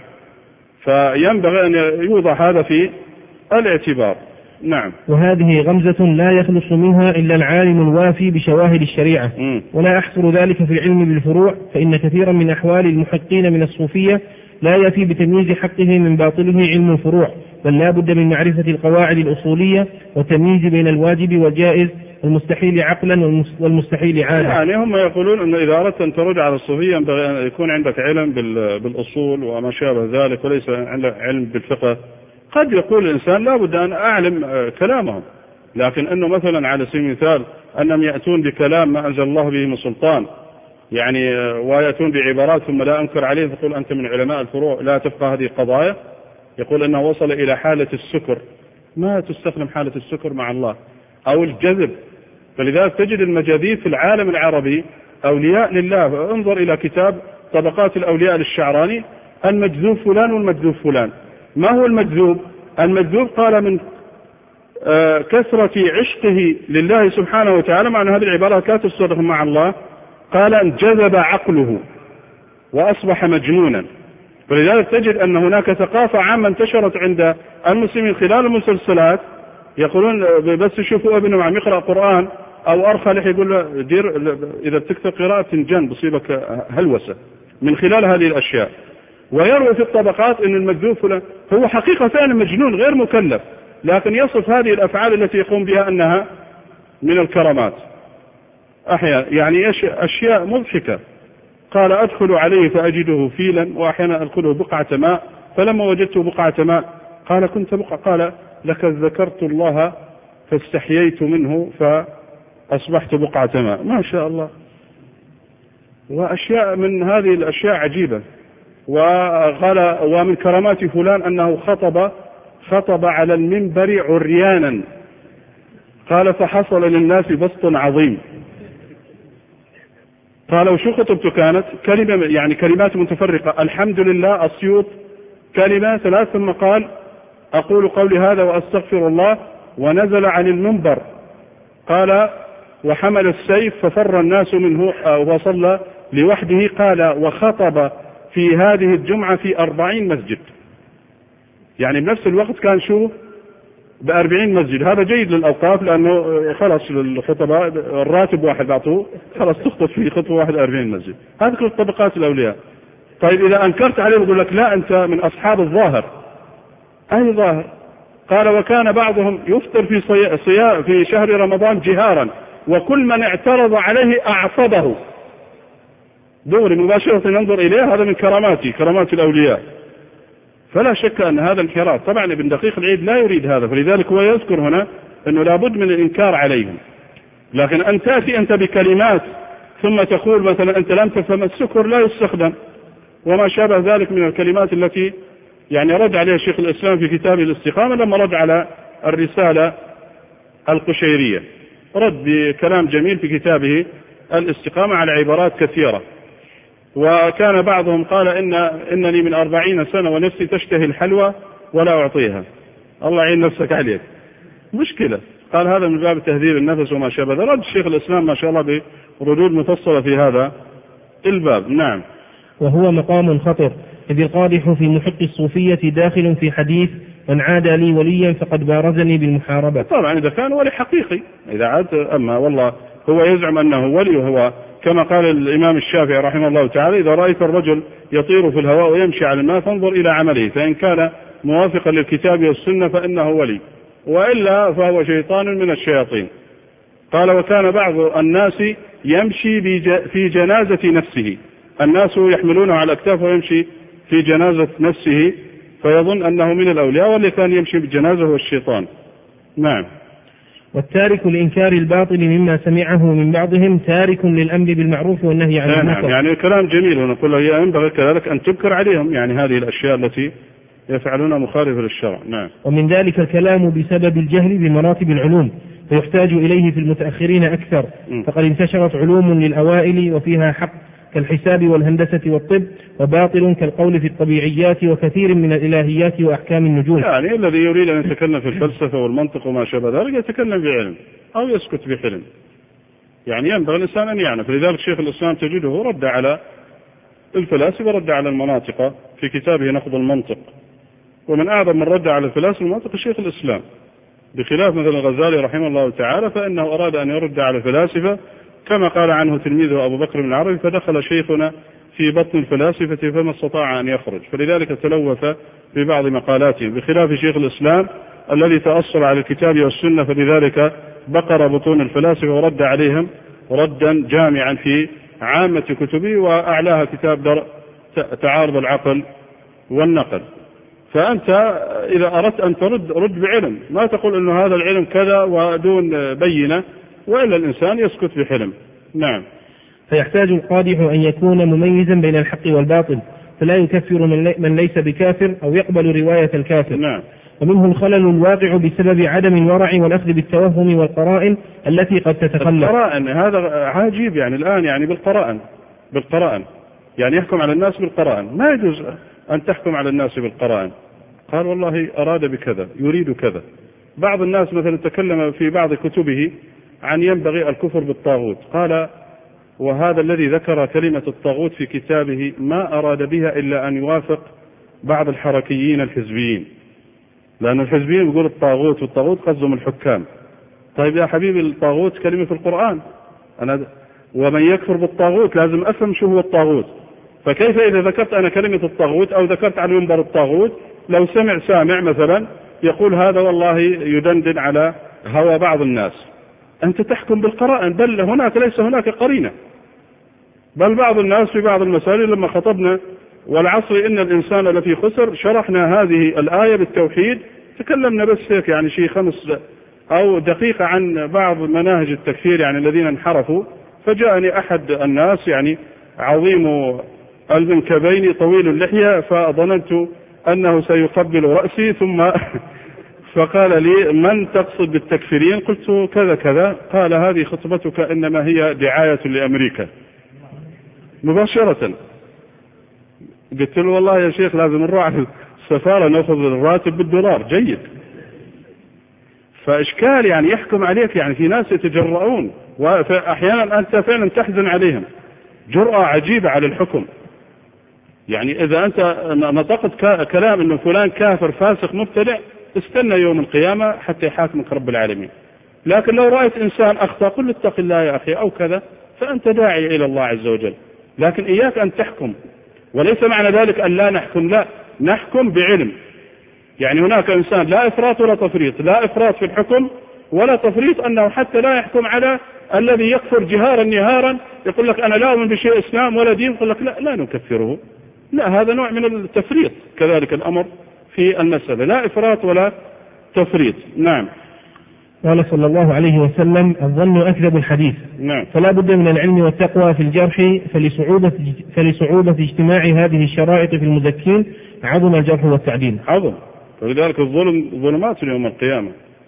فينبغي أن يوضع هذا في الاعتبار. نعم. وهذه غمزة لا يخلص منها إلا العالم الوافي بشواهد الشريعة. م. ولا أحصر ذلك في العلم بالفروع، فإن كثيرا من أحوال المحقين من الصوفية لا يفي بتمييز حقه من باطله علم الفروع، بل لا بد من معرفة القواعد الأصولية والتمييز بين الواجب والجائز والمستحيل عقلا والمستحيل عادة. يعني هم يقولون أن إذا أردت أن ترد على الصوفية ينبغي أن يكون عندك علم بالأصول وما شابه ذلك، وليس عندك علم بالفقه. قد يقول الإنسان لا بد أن أعلم كلامهم، لكن أنه مثلا على سبيل المثال أنهم يأتون بكلام ما أنزل الله به من سلطان، يعني ويأتون بعبارات ثم لا أنكر عليه تقول أنت من علماء الفروع لا تفقه هذه القضايا. يقول أنه وصل إلى حالة السكر، ما تستخدم حالة السكر مع الله أو الجذب. فلذلك تجد المجاذيب في العالم العربي أولياء لله. انظر إلى كتاب طبقات الأولياء للشعراني، المجذوب فلان والمجذوب فلان. ما هو المجذوب؟ المجذوب قال من آه كثرة عشقه لله سبحانه وتعالى، مع أن هذه العبارات لا تستخدم مع الله، قال انجذب عقله وأصبح مجنونا. فلذلك تجد أن هناك ثقافة عامة انتشرت عند المسلمين خلال المسلسلات، يقولون بس يشوفوا ابنهم عم يقرأ قرآن أو أرخى لح يقول له دير إذا بتكتب قراءة تنجن بصيبك هلوسة من خلال هذه الأشياء. ويروي في الطبقات أن المكذوب فلان، هو حقيقة فعلا مجنون غير مكلف، لكن يصف هذه الأفعال التي يقوم بها أنها من الكرامات أحيانا، يعني أشياء مضحكة. قال أدخل عليه فأجده فيلا، وأحيانا أدخله بقعة ماء، فلما وجدته بقعة ماء قال كنت بقعة، قال لك ذكرت الله فاستحييت منه فأصبحت بقعة ماء. ما شاء الله. وأشياء من هذه الأشياء عجيبة. وقال ومن كرامات فلان أنه خطب خطب على المنبر عريانا، قال فحصل للناس بسط عظيم. قال وشو خطبته كانت؟ كلمة يعني كلمات متفرقة، الحمد لله السيوط كلمة ثلاث، ثم قال أقول قولي هذا وأستغفر الله، ونزل عن المنبر قال وحمل السيف ففر الناس منه وصلى لوحده. قال وخطب في هذه الجمعة في أربعين مسجد، يعني بنفس الوقت كان شو بأربعين مسجد. هذا جيد للأوقاف لأنه خلص للخطباء الراتب واحد أعطوه، خلص تخطب في خطبة واحد أربعين مسجد. هذه كل طبقات الأولياء. طيب إذا أنكرت عليه يقول لك لا أنت من أصحاب الظاهر. أي ظاهر؟ قال وكان بعضهم يفطر في صيام في شهر رمضان جهارا، وكل من اعترض عليه أعصبه دوري مباشرة ننظر إليه. هذا من كراماتي كرامات الأولياء. فلا شك أن هذا انحراف. طبعا ابن دقيق العيد لا يريد هذا، فلذلك هو يذكر هنا أنه لابد من الإنكار عليهم. لكن أن تأتي أنت بكلمات ثم تقول مثلا أنت لم تفهم، السكر لا يستخدم وما شابه ذلك من الكلمات التي يعني رد عليها شيخ الإسلام في كتابه الاستقامة لما رد على الرسالة القشيرية، رد بكلام جميل في كتابه الاستقامة على عبارات كثيرة. وكان بعضهم قال إن إنني من أربعين سنة ونفسي تشتهي الحلوى ولا أعطيها. الله يعين نفسك عليك، مشكلة. قال هذا من باب تهذيب النفس وما شابه. رد الشيخ الإسلام ما شاء الله بردود مفصلة في هذا الباب. نعم. وهو مقام خطر، إذ القادح في محق الصوفية داخل في حديث من عادى لي وليا فقد بارزني بالمحاربة. طبعا إذا كان ولي حقيقي، إذا عاد أما والله هو يزعم أنه ولي، وهو كما قال الإمام الشافعي رحمه الله تعالى إذا رأيت الرجل يطير في الهواء ويمشي على الماء فانظر إلى عمله، فإن كان موافقا للكتاب والسنة فإنه ولي، وإلا فهو شيطان من الشياطين. قال وكان بعض الناس يمشي في جنازة نفسه، الناس يحملونه على أكتافه ويمشي في جنازة نفسه فيظن أنه من الأولياء، واللي كان يمشي بالجنازة هو الشيطان. نعم. والتارك لإنكار الباطل مما سمعه من بعضهم تارك للأمر بالمعروف والنهي عن المنكر. نعم، يعني كلام جميل، ونقول له ينبغي كذلك أن تذكر عليهم يعني هذه الأشياء التي يفعلون مخالفة للشرع. نعم. ومن ذلك الكلام بسبب الجهل بمراتب العلوم، فيحتاج إليه في المتأخرين أكثر، فقد انتشرت علوم للأوائل وفيها حق كالحساب والهندسة والطب، وباطل كالقول في الطبيعيات وكثير من الإلهيات وأحكام النجوم. يعني الذي يريد أن يتكلم في الفلسفة والمنطق وما شابه ذلك يتكلم بعلم أو يسكت بحلم، يعني ينبغي الإنسان أن يعرف. لذلك شيخ الإسلام تجده رد على الفلاسفة، رد على المناطق في كتابه نقض المنطق، ومن أعظم من رد على الفلاسفة المنطق شيخ الإسلام، بخلاف مثل الغزالي رحمه الله تعالى فإنه أراد أن يرد على الفلاسفة كما قال عنه تلميذه أبو بكر بن العربي فدخل شيخنا في بطن الفلاسفة فما استطاع أن يخرج، فلذلك تلوث في بعض مقالاته، بخلاف شيخ الإسلام الذي تأصل على الكتاب والسنة، فلذلك بقر بطون الفلاسفة ورد عليهم ردا جامعا في عامة كتبه، وأعلاها كتاب تعارض العقل والنقل. فأنت إذا أردت أن ترد رد بعلم، ما تقول أنه هذا العلم كذا ودون بينة، وإلا الإنسان يسكت بحلم. نعم. فيحتاج القادح أن يكون مميزا بين الحق والباطل، فلا يكفر من ليس بكافر أو يقبل رواية الكافر. نعم. ومنه الخلل الواقع بسبب عدم الورع والأخذ بالتوهم والقرائن التي قد تتخلف. القرائن هذا عجيب، يعني الآن يعني بالقرائن بالقرائن يعني يحكم على الناس بالقرائن، ما يجوز أن تحكم على الناس بالقرائن. قال والله أراد بكذا يريد كذا. بعض الناس مثلا تكلم في بعض كتبه عن ينبغي الكفر بالطاغوت، قال وهذا الذي ذكر كلمة الطاغوت في كتابه ما أراد بها إلا أن يوافق بعض الحركيين الحزبيين، لأن الحزبيين يقول الطاغوت، والطاغوت قصدهم الحكام. طيب يا حبيبي الطاغوت كلمة في القرآن، أنا ومن يكفر بالطاغوت لازم أفهم شو هو الطاغوت، فكيف إذا ذكرت أنا كلمة الطاغوت أو ذكرت على منبر الطاغوت، لو سمع سامع مثلا يقول هذا والله يدندن على هوى بعض الناس، أنت تحكم بالقرائن، بل هناك ليس هناك قرينة، بل بعض الناس في بعض المسائل لما خطبنا والعصر إن الإنسان لفي خسر شرحنا هذه الآية بالتوحيد، تكلمنا بس هيك يعني شيء خمس أو دقيقة عن بعض مناهج التكفير يعني الذين انحرفوا، فجاءني أحد الناس يعني عظيم المنكبين طويل اللحية، فظننت أنه سيقبل رأسي، ثم فقال لي من تقصد بالتكفيرين؟ قلت كذا كذا. قال هذه خطبتك إنما هي دعاية لأمريكا مباشرة. قلت له والله يا شيخ لازم نروح على السفارة نأخذ الراتب بالدولار. جيد. فإشكال يعني يحكم عليك، يعني في ناس يتجرؤون وأحيانا أنت فعلا تحزن عليهم، جرأة عجيبة على الحكم. يعني إذا أنت نطقت كلام إنه فلان كافر فاسق مبتدع، استنى يوم القيامة حتى يحاكمك رب العالمين. لكن لو رأيت إنسان أخطأ قل اتق الله يا أخي أو كذا، فأنت داعي إلى الله عز وجل. لكن إياك أن تحكم، وليس معنى ذلك أن لا نحكم، لا، نحكم بعلم. يعني هناك إنسان لا إفراط ولا تفريط، لا إفراط في الحكم ولا تفريط أنه حتى لا يحكم على الذي يكفر جهارا نهارا، يقول لك أنا لا أؤمن بشيء إسلام ولا دين، يقول لك لا لا نكفره. لا، هذا نوع من التفريط. كذلك الأمر في المسألة، لا إفراط ولا تفريط. نعم. قال صلى الله عليه وسلم الظن أكذب الحديث. نعم. فلا بد من العلم والتقوى في الجرح، فلصعوبة, فلصعوبة اجتماع هذه الشرائط في المزكين عظم الجرح والتعديل. عظم. فلذلك الظلم ظلمات يوم القيامة.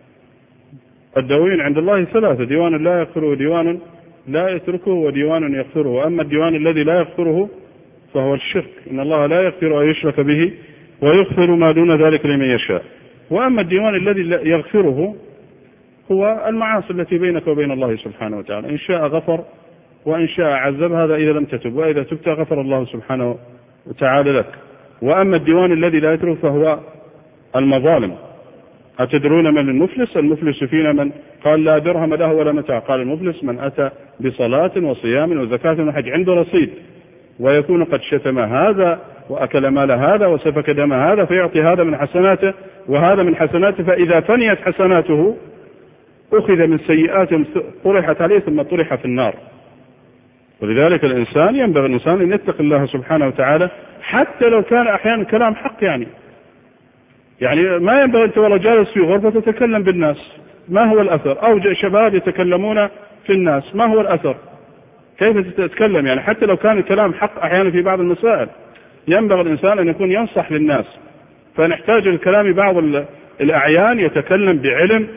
الدواوين عند الله ثلاثة: ديوان لا يغفره، ديوان لا يتركه، وديوان يغفره. أما الديوان الذي لا يغفره فهو الشرك، إن الله لا يغفر أن يشرك به ويغفر ما دون ذلك لمن يشاء. وأما الديوان الذي يغفره هو المعاصي التي بينك وبين الله سبحانه وتعالى، إن شاء غفر وإن شاء عذب، هذا إذا لم تتب، وإذا تبت غفر الله سبحانه وتعالى لك. وأما الديوان الذي لا يترك فهو المظالم. أتدرون من المفلس؟ المفلس فينا من قال لا درهم له ولا متاع. قال المفلس من أتى بصلاة وصيام وزكاة وحج عنده رصيد، ويكون قد شتم هذا وأكل مال هذا وسفك دم هذا، فيعطي هذا من حسناته وهذا من حسناته، فإذا فنيت حسناته أخذ من سيئاته طرحت عليه ثم طرح في النار. ولذلك الإنسان ينبغي الإنسان أن يتقي الله سبحانه وتعالى، حتى لو كان أحيانا كلام حق. يعني يعني ما ينبغي أنت ولا جالس في غرفة تتكلم بالناس، ما هو الأثر؟ أو شباب يتكلمون في الناس، ما هو الأثر؟ كيف تتكلم؟ يعني حتى لو كان الكلام حق أحيانا في بعض المسائل، ينبغي الإنسان أن يكون ينصح للناس. فنحتاج الكلام بعض الأعيان يتكلم بعلم،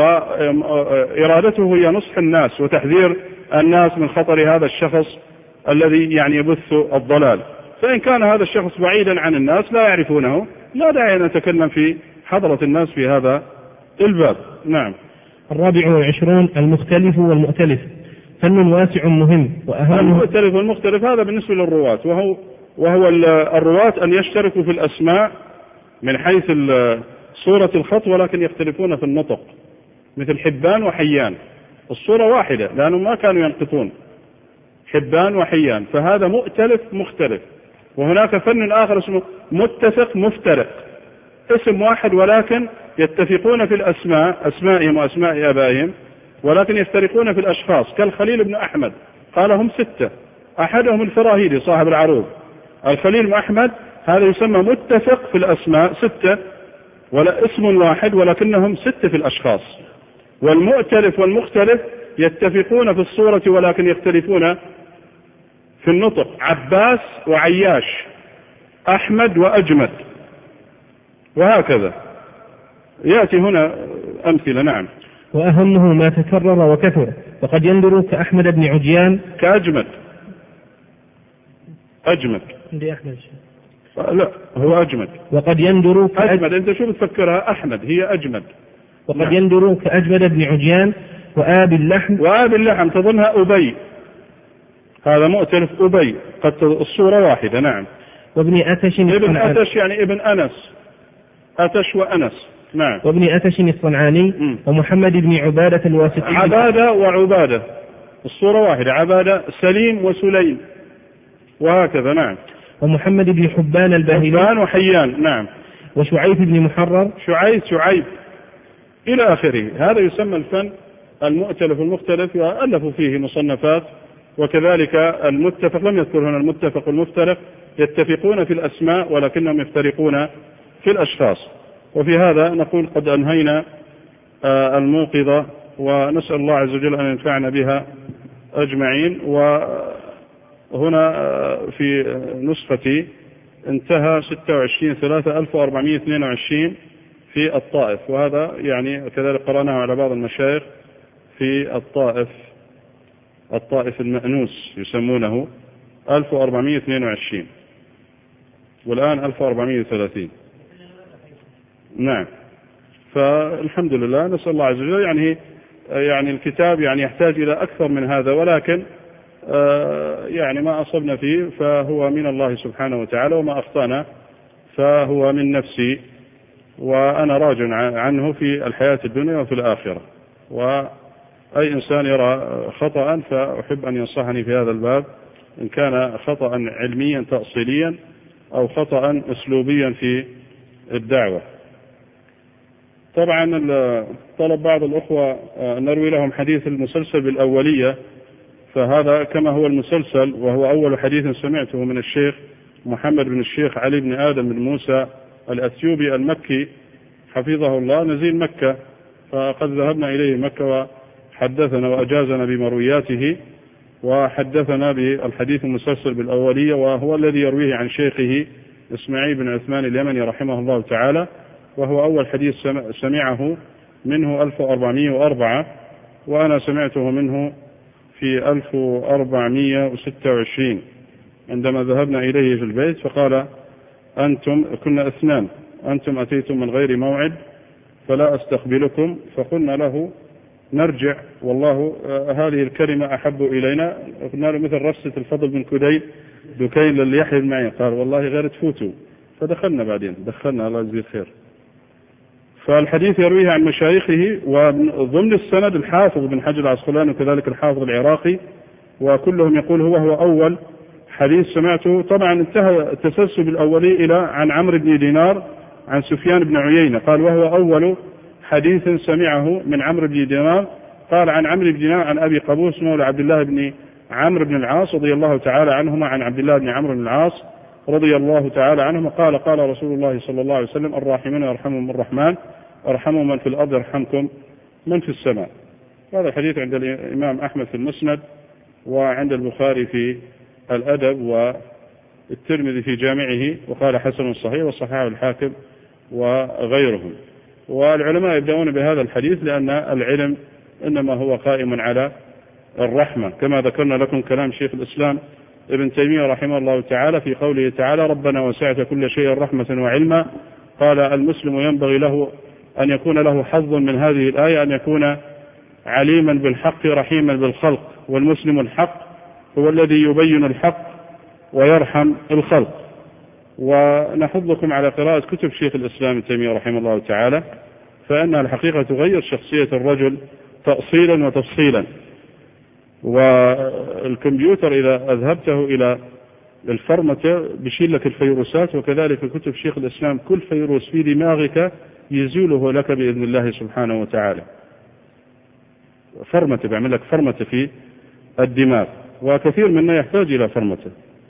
وإرادته هي نصح الناس وتحذير الناس من خطر هذا الشخص الذي يعني يبث الضلال. فإن كان هذا الشخص بعيدا عن الناس لا يعرفونه، لا داعي أن نتكلم في حضرة الناس في هذا الباب. نعم. الرابع والعشرون المختلف والمؤتلف، فن واسع مهم وأهم. المختلف والمختلف هذا بالنسبة للرواة، وهو وهو الرواة أن يشتركوا في الأسماء من حيث صورة الخط، ولكن يختلفون في النطق، مثل حبان وحيان، الصورة واحدة لأنهم ما كانوا ينقطون، حبان وحيان، فهذا مؤتلف مختلف. وهناك فن آخر اسمه متفق مفترق، اسم واحد ولكن يتفقون في الأسماء، أسمائهم وأسماء آبائهم، ولكن يفترقون في الأشخاص، كالخليل بن أحمد قال هم ستة، أحدهم الفراهيدي صاحب العروض. الخليل بن أحمد هذا يسمى متفق في الأسماء ستة، ولا اسم واحد ولكنهم ستة في الأشخاص. والمؤتلف والمختلف يتفقون في الصورة ولكن يختلفون في النطق، عباس وعياش، أحمد وأجمد، وهكذا يأتي هنا أمثلة. نعم. وأهمه ما تكرر وكثر، وقد يندر كأحمد بن عجيان، كأجمد. أجمد عندي أحمد، لا هو أجمد. وقد يندر أجمد، أنت شو بتفكرها؟ أحمد هي أجمد. وقد نعم. يندر كأجمد بن عجيان وآب اللحم. وآب اللحم تظنها أبي، هذا مؤتلف أبي، قد الصورة واحدة. نعم. وابن أتش ابن أتش يعني ابن أنس، أتش وأنس. نعم. وابن أتش الصنعاني م. ومحمد بن عبادة الواسطي. عبادة وعبادة الصورة واحدة، عبادة سليم وسليم، وهكذا. نعم. ومحمد بن حبان الباهلي حبان وحيان نعم، وشعيب بن محرر شعيب شعيب إلى آخره. هذا يسمى الفن المؤتلف المختلف، وألفوا فيه مصنفات. وكذلك المتفق، لم يذكر هنا المتفق والمفترق، يتفقون في الأسماء ولكنهم يفترقون في الأشخاص. وفي هذا نقول قد أنهينا الموقظة، ونسأل الله عز وجل أن ينفعنا بها أجمعين. وهنا في نسختي انتهى ستة وعشرين ثلاثة ألف وأربعمائة واثنين وعشرين في الطائف، وهذا يعني كذلك قرأناه على بعض المشايخ في الطائف، الطائف المأنوس يسمونه ألف وأربعمائة واثنين وعشرين، والآن ألف وأربعمائة وثلاثين. نعم، فالحمد لله، نسأل الله عز وجل. يعني يعني الكتاب يعني يحتاج إلى أكثر من هذا، ولكن يعني ما أصبنا فيه فهو من الله سبحانه وتعالى، وما أخطأنا فهو من نفسي، وأنا راجع عنه في الحياة الدنيا وفي الآخرة. وأي إنسان يرى خطأ فأحب أن ينصحني في هذا الباب، إن كان خطأ علميا تأصيليا أو خطأ أسلوبيا في الدعوة. طبعا طلب بعض الأخوة نروي لهم حديث المسلسل بالأولية، فهذا كما هو المسلسل، وهو أول حديث سمعته من الشيخ محمد بن الشيخ علي بن آدم بن موسى الأثيوبي المكي حفظه الله، نزيل مكة، فقد ذهبنا إليه مكة وحدثنا وأجازنا بمروياته، وحدثنا بالحديث المسلسل بالأولية، وهو الذي يرويه عن شيخه إسماعيل بن عثمان اليمني رحمه الله تعالى، وهو أول حديث سمعه منه ألف وأربعمائة وأربعة، وأنا سمعته منه في ألف وأربعمائة وستة وعشرين عندما ذهبنا إليه في البيت، فقال أنتم، كنا اثنان، أنتم أتيتم من غير موعد فلا أستقبلكم، فقلنا له نرجع، والله هذه الكلمة أحب إلينا. قلنا له مثل رفسة الفضل بن كدين دكين للي يحيى معي، قال والله غير تفوتوا، فدخلنا بعدين، دخلنا الله يجزيه خير. فالحديث يرويه عن مشايخه، وضمن السند الحافظ بن حجر العسقلاني وكذلك الحافظ العراقي، وكلهم يقول هو هو أول حديث سمعته. طبعا انتهى التسلسل الأولي إلى عن عمرو بن دينار عن سفيان بن عيينة، قال وهو أول حديث سمعه من عمرو بن دينار، قال عن عمرو بن دينار عن أبي قبوس مولى عبد الله بن عمرو بن العاص رضي الله تعالى عنهما، عن عبد الله بن عمرو بن العاص رضي الله تعالى عنهما قال قال رسول الله صلى الله عليه وسلم الراحمون يرحمهم الرحمن، ارحموا من في الأرض يرحمكم من في السماء. هذا الحديث عند الإمام أحمد في المسند، وعند البخاري في الأدب، والترمذي في جامعه، وقال حسن صحيح، وصححه الحاكم وغيرهم. والعلماء يبدأون بهذا الحديث لأن العلم إنما هو قائم على الرحمة، كما ذكرنا لكم كلام شيخ الإسلام ابن تيمية رحمه الله تعالى في قوله تعالى ربنا وسعت كل شيء رحمة وعلما، قال المسلم ينبغي له أن يكون له حظ من هذه الآية، أن يكون عليما بالحق رحيما بالخلق، والمسلم الحق هو الذي يبين الحق ويرحم الخلق. ونحضكم على قراءة كتب شيخ الإسلام ابن تيمية رحمه الله تعالى، فإنها الحقيقة تغير شخصية الرجل تأصيلا وتفصيلا. والكمبيوتر إذا أذهبته إلى الفرمتة بيشيل لك الفيروسات، وكذلك كتب شيخ الإسلام كل فيروس في دماغك يزوله لك بإذن الله سبحانه وتعالى. فرمتة، بيعمل لك فرمتة في الدماغ، وكثير منا يحتاج إلى فرمتة.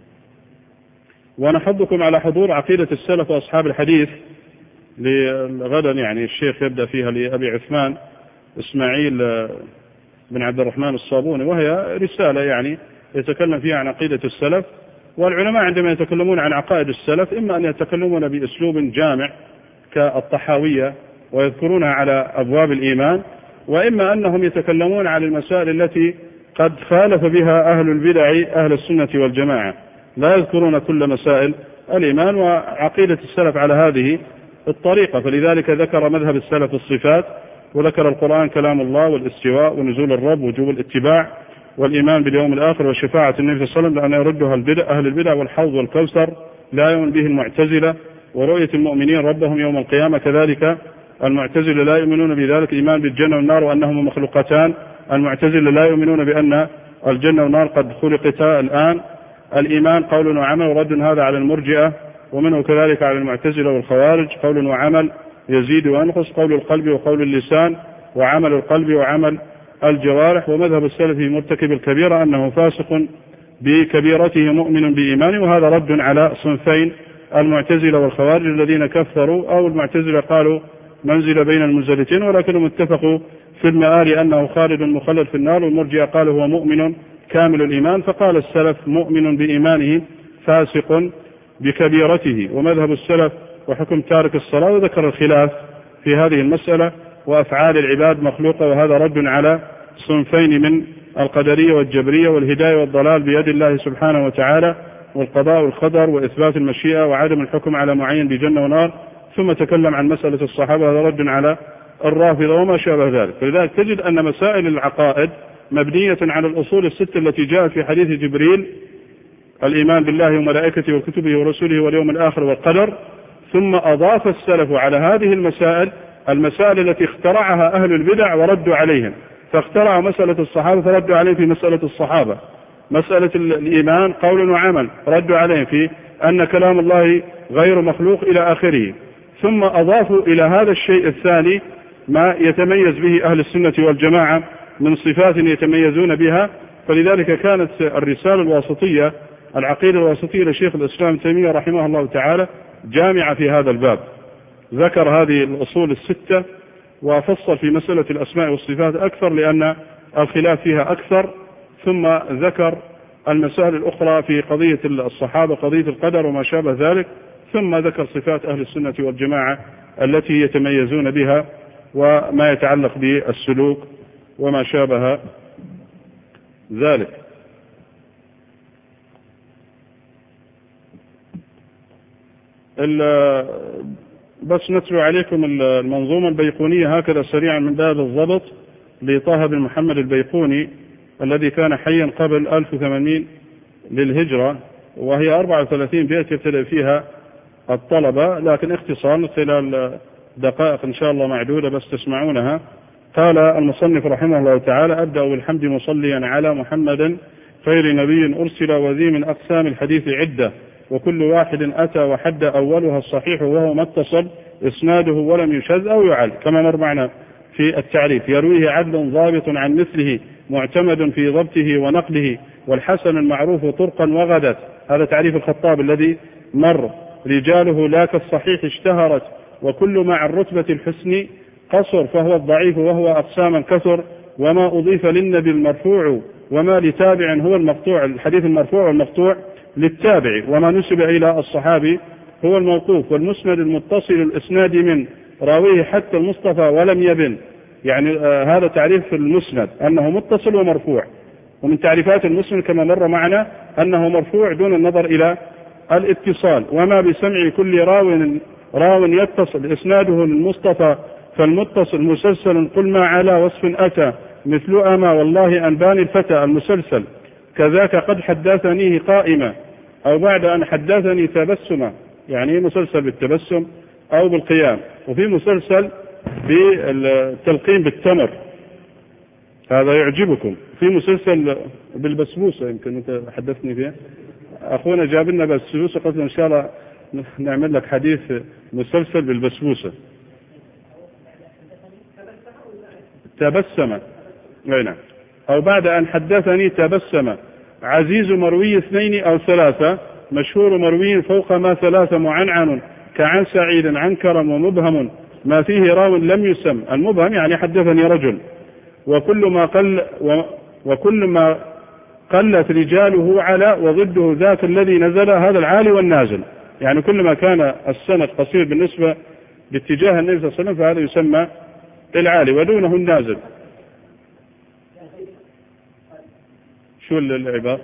ونحضكم على حضور عقيدة السلف وأصحاب الحديث لغدا، يعني الشيخ يبدأ فيها لأبي عثمان إسماعيل بن عبد الرحمن الصابوني، وهي رسالة يعني يتكلم فيها عن عقيدة السلف. والعلماء عندما يتكلمون عن عقائد السلف إما أن يتكلمون بأسلوب جامع كالطحاوية ويذكرونها على أبواب الإيمان، وإما أنهم يتكلمون عن المسائل التي قد خالف بها أهل البدع أهل السنة والجماعة، لا يذكرون كل مسائل الإيمان. وعقيدة السلف على هذه الطريقة، فلذلك ذكر مذهب السلف الصفات، وذكر القرآن كلام الله والاستواء ونزول الرب ووجوب الاتباع والإيمان باليوم الآخر وشفاعة النبي صلى الله عليه وسلم لأن يردها البدع أهل البدع، والحوض والكوثر لا يؤمن به المعتزلة، ورؤية المؤمنين ربهم يوم القيامة، كذلك المعتزلة لا يؤمنون بذلك، الإيمان بالجنة والنار وأنهما مخلوقتان، المعتزلة لا يؤمنون بأن الجنة والنار قد خلقتا الآن، الإيمان قول وعمل، ورد هذا على المرجئة ومنه كذلك على المعتزلة والخوارج. قول وعمل يزيد وينقص، قول القلب وقول اللسان وعمل القلب وعمل الجوارح. ومذهب السلف في مرتكب الكبيرة أنه فاسق بكبيرته مؤمن بإيمانه، وهذا رد على صنفين المعتزلة والخوارج الذين كفروا، أو المعتزلة قالوا منزل بين المنزلتين ولكنهم اتفقوا في المآل أنه خالد مخلد في النار، والمرجئة قالوا هو مؤمن كامل الإيمان. فقال السلف مؤمن بإيمانه فاسق بكبيرته. ومذهب السلف وحكم تارك الصلاة، وذكر الخلاف في هذه المسألة، وأفعال العباد مخلوقة، وهذا رد على صنفين من القدرية والجبرية. والهداية والضلال بيد الله سبحانه وتعالى، والقضاء والقدر وإثبات المشيئة وعدم الحكم على معين بجنة ونار. ثم تكلم عن مسألة الصحابة، هذا رد على الرافضة وما شابه ذلك. فلذلك تجد أن مسائل العقائد مبنية على الأصول الستة التي جاءت في حديث جبريل: الإيمان بالله وملائكته وكتبه ورسله واليوم الآخر والقدر. ثم أضاف السلف على هذه المسائل المسائل التي اخترعها أهل البدع وردوا عليهم، فاخترعوا مسألة الصحابة فردوا عليهم في مسألة الصحابة. مسألة الإيمان قول وعمل ردوا عليهم في أن كلام الله غير مخلوق إلى آخره. ثم أضافوا إلى هذا الشيء الثاني ما يتميز به أهل السنة والجماعة من صفات يتميزون بها. فلذلك كانت الرسالة الواسطية، العقيدة الواسطية لشيخ الإسلام تيمية رحمه الله تعالى جامعة في هذا الباب، ذكر هذه الأصول الستة وفصل في مسألة الأسماء والصفات أكثر لأن الخلاف فيها أكثر. ثم ذكر المسائل الأخرى في قضية الصحابة، قضية القدر وما شابه ذلك. ثم ذكر صفات أهل السنة والجماعة التي يتميزون بها وما يتعلق بالسلوك وما شابه ذلك. بس نتلو عليكم المنظومة البيقونية هكذا سريعا من باب الضبط لطه بن محمد البيقوني الذي كان حيا قبل ألف وثمانمائة للهجرة، وهي أربعة وثلاثين بيت يبتدأ فيها الطلبة، لكن اختصار خلال دقائق إن شاء الله معدودة بس تسمعونها. قال المصنف رحمه الله تعالى: أبدأ بالحمد مصليا على محمد خير نبي أرسل، وذي من أقسام الحديث عدة، وكل واحد أتى وحد أولها الصحيح وهو ما اتصل إسناده ولم يشذ أو يعل، كما مر معنا في التعريف. يرويه عدل ضابط عن مثله معتمد في ضبطه ونقله، والحسن المعروف طرقا وغدت. هذا تعريف الخطاب الذي مر. رجاله لا كالصحيح اشتهرت، وكل مع الرتبة الحسن قصر، فهو الضعيف وهو أقساما كثر، وما أضيف للنبي المرفوع وما لتابع هو المقطوع. الحديث المرفوع والمقطوع للتابع، وما نسب إلى الصحابي هو الموقوف، والمسند المتصل الإسناد من راويه حتى المصطفى ولم يبن. يعني آه هذا تعريف المسند أنه متصل ومرفوع. ومن تعريفات المسند كما مر معنا أنه مرفوع دون النظر إلى الاتصال. وما بسمع كل راو راو يتصل إسناده للمصطفى فالمتصل مسلسل، قل ما على وصف أتى مثل أما والله أنباني الفتى المسلسل، كذاك قد حدثنيه قائمة أو بعد أن حدثني تبسما، يعني مسلسل بالتبسم أو بالقيام. وفي مسلسل بالتلقين بالتمر، هذا يعجبكم. في مسلسل بالبسبوسة، يمكن أنت حدثني فيه، أخونا جاب لنا بسبوسة، قلت إن شاء الله نعمل لك حديث مسلسل بالبسبوسة. تبسم، نعم، أو بعد أن حدثني تبسم. عزيز مروي اثنين أو ثلاثة، مشهور مروي فوق ما ثلاثة، معنعن كعن سعيد عن كرم، ومبهم ما فيه راو لم يسم. المبهم يعني حدثني رجل. وكل ما قل وكل ما قلت رجاله على، وضده ذاك الذي نزل، هذا العالي والنازل. يعني كل ما كان السند قصير بالنسبة باتجاه النبي صلى الله عليه وسلم فهذا يسمى العالي، ودونه النازل. شو العبارة؟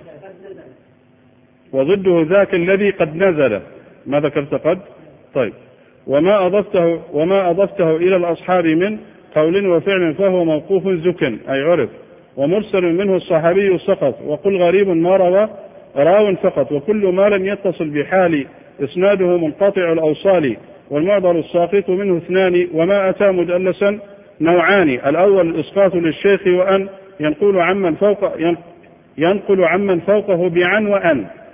وضده ذاك الذي قد نزل. ما ذكرت قد؟ طيب. وما أضفته وما أضفته إلى الأصحاب من قول وفعل فهو موقوف زكن، أي عرف. ومرسل منه الصحابي سقط، وقل غريب ما روى راو فقط. وكل ما لم يتصل بحال إسناده منقطع الأوصال، والمعضل الساقط منه اثنان. وما أتى مدلسا نوعان، الأول الإسقاط للشيخ، وأن ينقل عمن فوق ينقل عمن فوقه بعن وأن.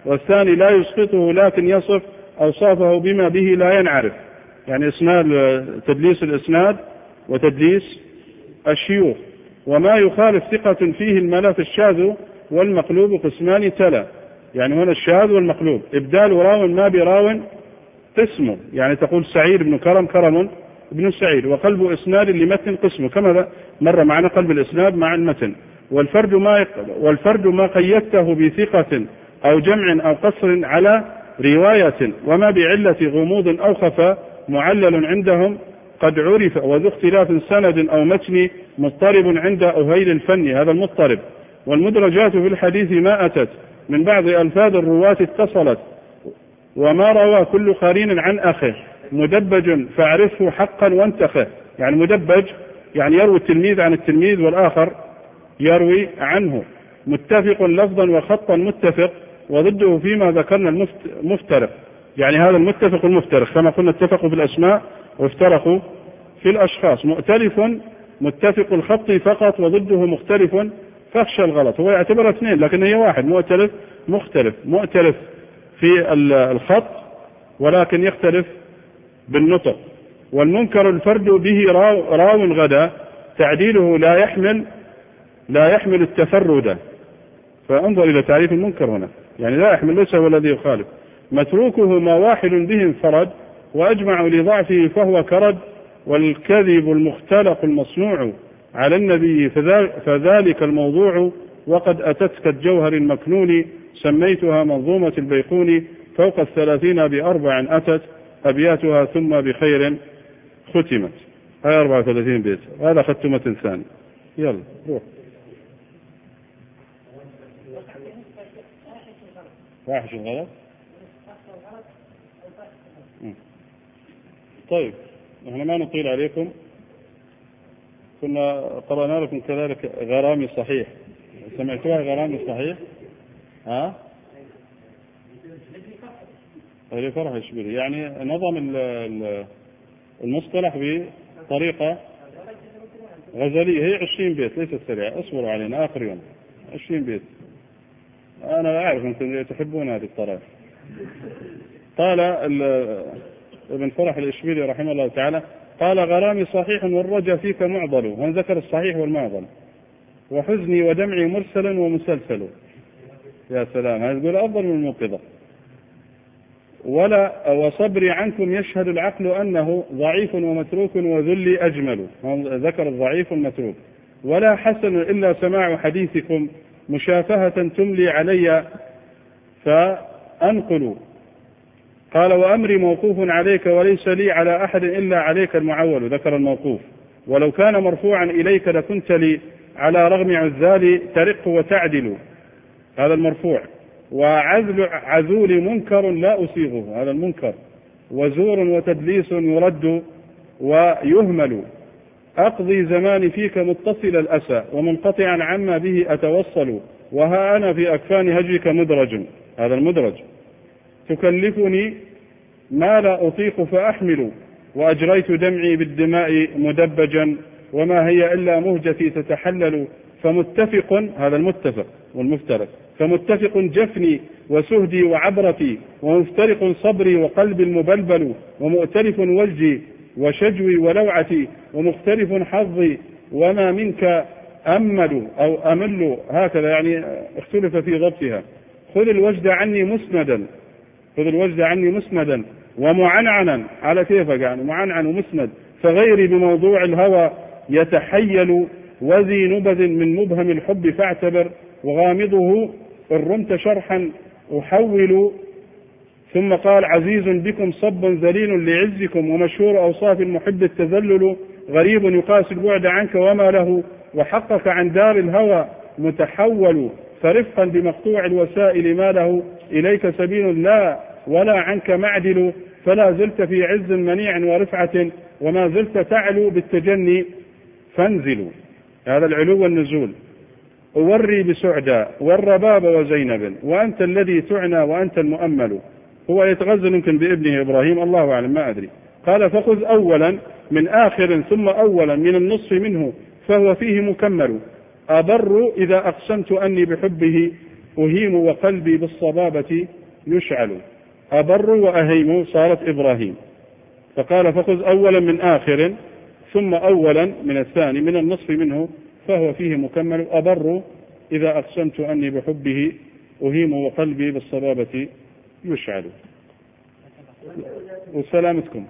والثاني لا يسقطه لكن يصف أوصافه بما به لا ينعرف، يعني إسناد تدليس الإسناد وتدليس الشيوخ. وما يخالف ثقة فيه الملاف الشاذ والمقلوب قسمان تلا، يعني هنا الشاذ والمقلوب إبدال راو ما براو قسمه، يعني تقول سعيد بن كرم كرم بن سعيد، وقلب إسناد لمتن قسمه كما مر معنا قلب الإسناد مع المتن. والفرد ما والفرد ما قيدته بثقة أو جمع أو قصر على رواية، وما بعلة غموض أو خفاء معلل عندهم قد عرف، وذو اختلاف سند أو متن مضطرب عند أهيل الفن، هذا المضطرب. والمدرجات في الحديث ما أتت من بعض ألفاظ الرواة اتصلت، وما روى كل قرين عن أخه مدبج فاعرفه حقا وانتخه، يعني مدبج يعني يروي التلميذ عن التلميذ والآخر يروي عنه. متفق لفظا وخطا متفق، وضده فيما ذكرنا المفترق، يعني هذا المتفق المفترق كما قلنا اتفقوا في الأسماء وافترقوا في الأشخاص. مؤتلف متفق الخط فقط، وضده مختلف فاخشى الغلط. هو يعتبر اثنين لكن هي واحد، مؤتلف مختلف، مؤتلف في الخط ولكن يختلف بالنطق. والمنكر الفرد به راو, راو غدا تعديله لا يحمل لا يحمل التفرد، فانظر إلى تعريف المنكر هنا، يعني لا يحمل، ليس هو الذي يخالف. متروكه ما واحد به انفرد وأجمع لضعفه فهو كرد، والكذب المختلق المصنوع على النبي فذلك الموضوع، وقد أتتك الجوهر المكنون سميتها منظومة البيقوني، فوق الثلاثين بأربع أتت أبياتها ثم بخير ختمت. هاي أربعة وثلاثين بيت، هذا ختمة ثاني. يلا روح. واحش الغلط. طيب احنا ما نطيل عليكم، كنا قرأنا لكم كذلك غرامي صحيح، سمعتوها غرامي صحيح؟ ها؟ هذه فرح إشبيلي، يعني نظم المصطلح بطريقة غزلية، هي عشرين بيت ليست سريعة، اصبروا علينا آخر يوم عشرين بيت. أنا أعرف أنتم تحبون هذه الطرائف. قال ابن فرح الإشبيلي رحمه الله تعالى قال غرامي صحيح والرجا فيك معضل، هون ذكر الصحيح والمعضل، وحزني ودمعي مرسل ومسلسل. يا سلام، هذا يقول أفضل من الموقظة. ولا وصبري عنكم يشهد العقل أنه ضعيف ومتروك وذلي أجمل، ذكر الضعيف والمتروك. ولا حسن إلا سماع حديثكم مشافهة تملي علي فأنقل. قال وأمري موقوف عليك وليس لي على أحد إلا عليك المعول، ذكر الموقوف. ولو كان مرفوعا إليك لكنت لي على رغم عذالي ترق وتعدل، هذا المرفوع. وعذل عذول منكر لا أصيغه، هذا المنكر. وزور وتدليس يرد ويهمل. أقضي زماني فيك متصل الأسى ومنقطعا عما به أتوصل، وها أنا في أكفان هجرك مدرج، هذا المدرج. تكلفني ما لا أطيق فأحمل، وأجريت دمعي بالدماء مدبجا، وما هي إلا مهجتي تتحلل. فمتفق، هذا المتفق والمفترق، فمتفق جفني وسهدي وعبرتي، ومفترق صبري وقلبي المبلبل، ومؤتلف وجهي وشجوي ولوعتي، ومختلف حظي وما منك أمل أو أمل، هكذا يعني اختلف في ضبطها. خذ الوجد عني مسندا، خذ الوجد عني مسندا ومعنعنا، على كيفك يعني معنعن ومسند. فغيري بموضوع الهوى يتحيل، وذي نبذ من مبهم الحب فاعتبر، وغامضه إن رمت شرحا أحول. ثم قال عزيز بكم صب ذليل لعزكم، ومشهور أوصاف المحب التذلل، غريب يقاس البعد عنك وما له، وحقك عن دار الهوى متحول. فرفقا بمقطوع الوسائل ما له إليك سبيل لا ولا عنك معدل، فلا زلت في عز منيع ورفعة، وما زلت تعلو بالتجني فانزل، هذا العلو والنزول. أوري بسعدى والرباب وزينب، وأنت الذي تعنى وأنت المؤمل. هو يتغزل يمكن بابنه إبراهيم، الله أعلم ما أدري. قال فخذ أولا من آخر ثم أولا من النصف منه، فهو فيه مكمل. أبر إذا أقسمت أني بحبه أهيم وقلبي بالصبابة يشعل، أبر وأهيم صارت إبراهيم. فقال فخذ أولا من آخر ثم أولا من الثاني من النصف منه فهو فيه مكمل، أبر إذا أقسمت أني بحبه أهيم وقلبي بالصبابة يشعل. وسلامتكم.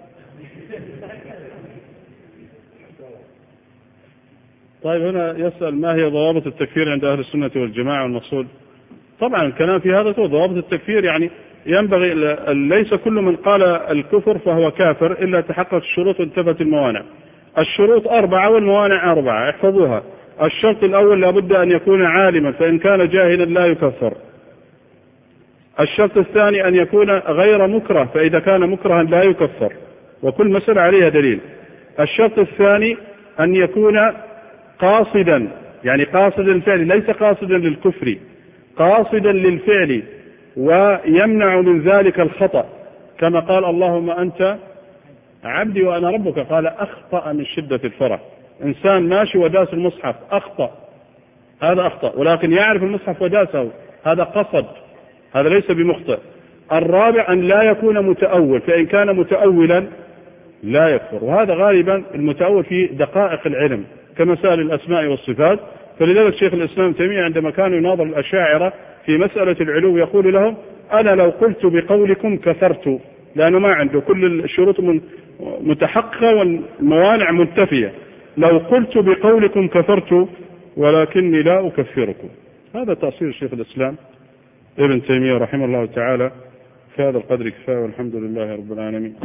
طيب هنا يسأل ما هي ضوابط التكفير عند أهل السنة والجماعة والمقصود؟ طبعا الكلام في هذا هو ضوابط التكفير، يعني ينبغي ليس كل من قال الكفر فهو كافر إلا تحققت الشروط وانتفت الموانع. الشروط أربعة والموانع أربعة، احفظوها. الشرط الأول لابد أن يكون عالما، فإن كان جاهلا لا يكفر. الشرط الثاني أن يكون غير مكره، فإذا كان مكرها لا يكفر، وكل مسألة عليها دليل. الشرط الثاني أن يكون قاصدا، يعني قاصدا للفعل ليس قاصدا للكفر، قاصدا للفعل ويمنع من ذلك الخطأ، كما قال اللهم أنت عبدي وأنا ربك، قال أخطأ من شدة الفرح. إنسان ماشي وداس المصحف أخطأ، هذا أخطأ، ولكن يعرف المصحف وداسه، هذا قصد، هذا ليس بمخطئ. الرابع أن لا يكون متأول، فإن كان متأولا لا يكفر، وهذا غالبا المتأول في دقائق العلم كمسائل الأسماء والصفات. فلذلك شيخ الإسلام تيمية عندما كان يناظر الأشاعرة في مسألة العلو يقول لهم أنا لو قلت بقولكم كفرت، لأنه ما عنده كل الشروط متحققة والموانع منتفية. لو قلت بقولكم كفرت ولكني لا أكفركم. هذا تأصيل شيخ الإسلام ابن تيمية رحمه الله تعالى. في هذا القدر كفاية، والحمد لله رب العالمين.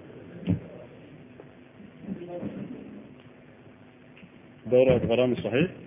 دورة غرامي صحيح.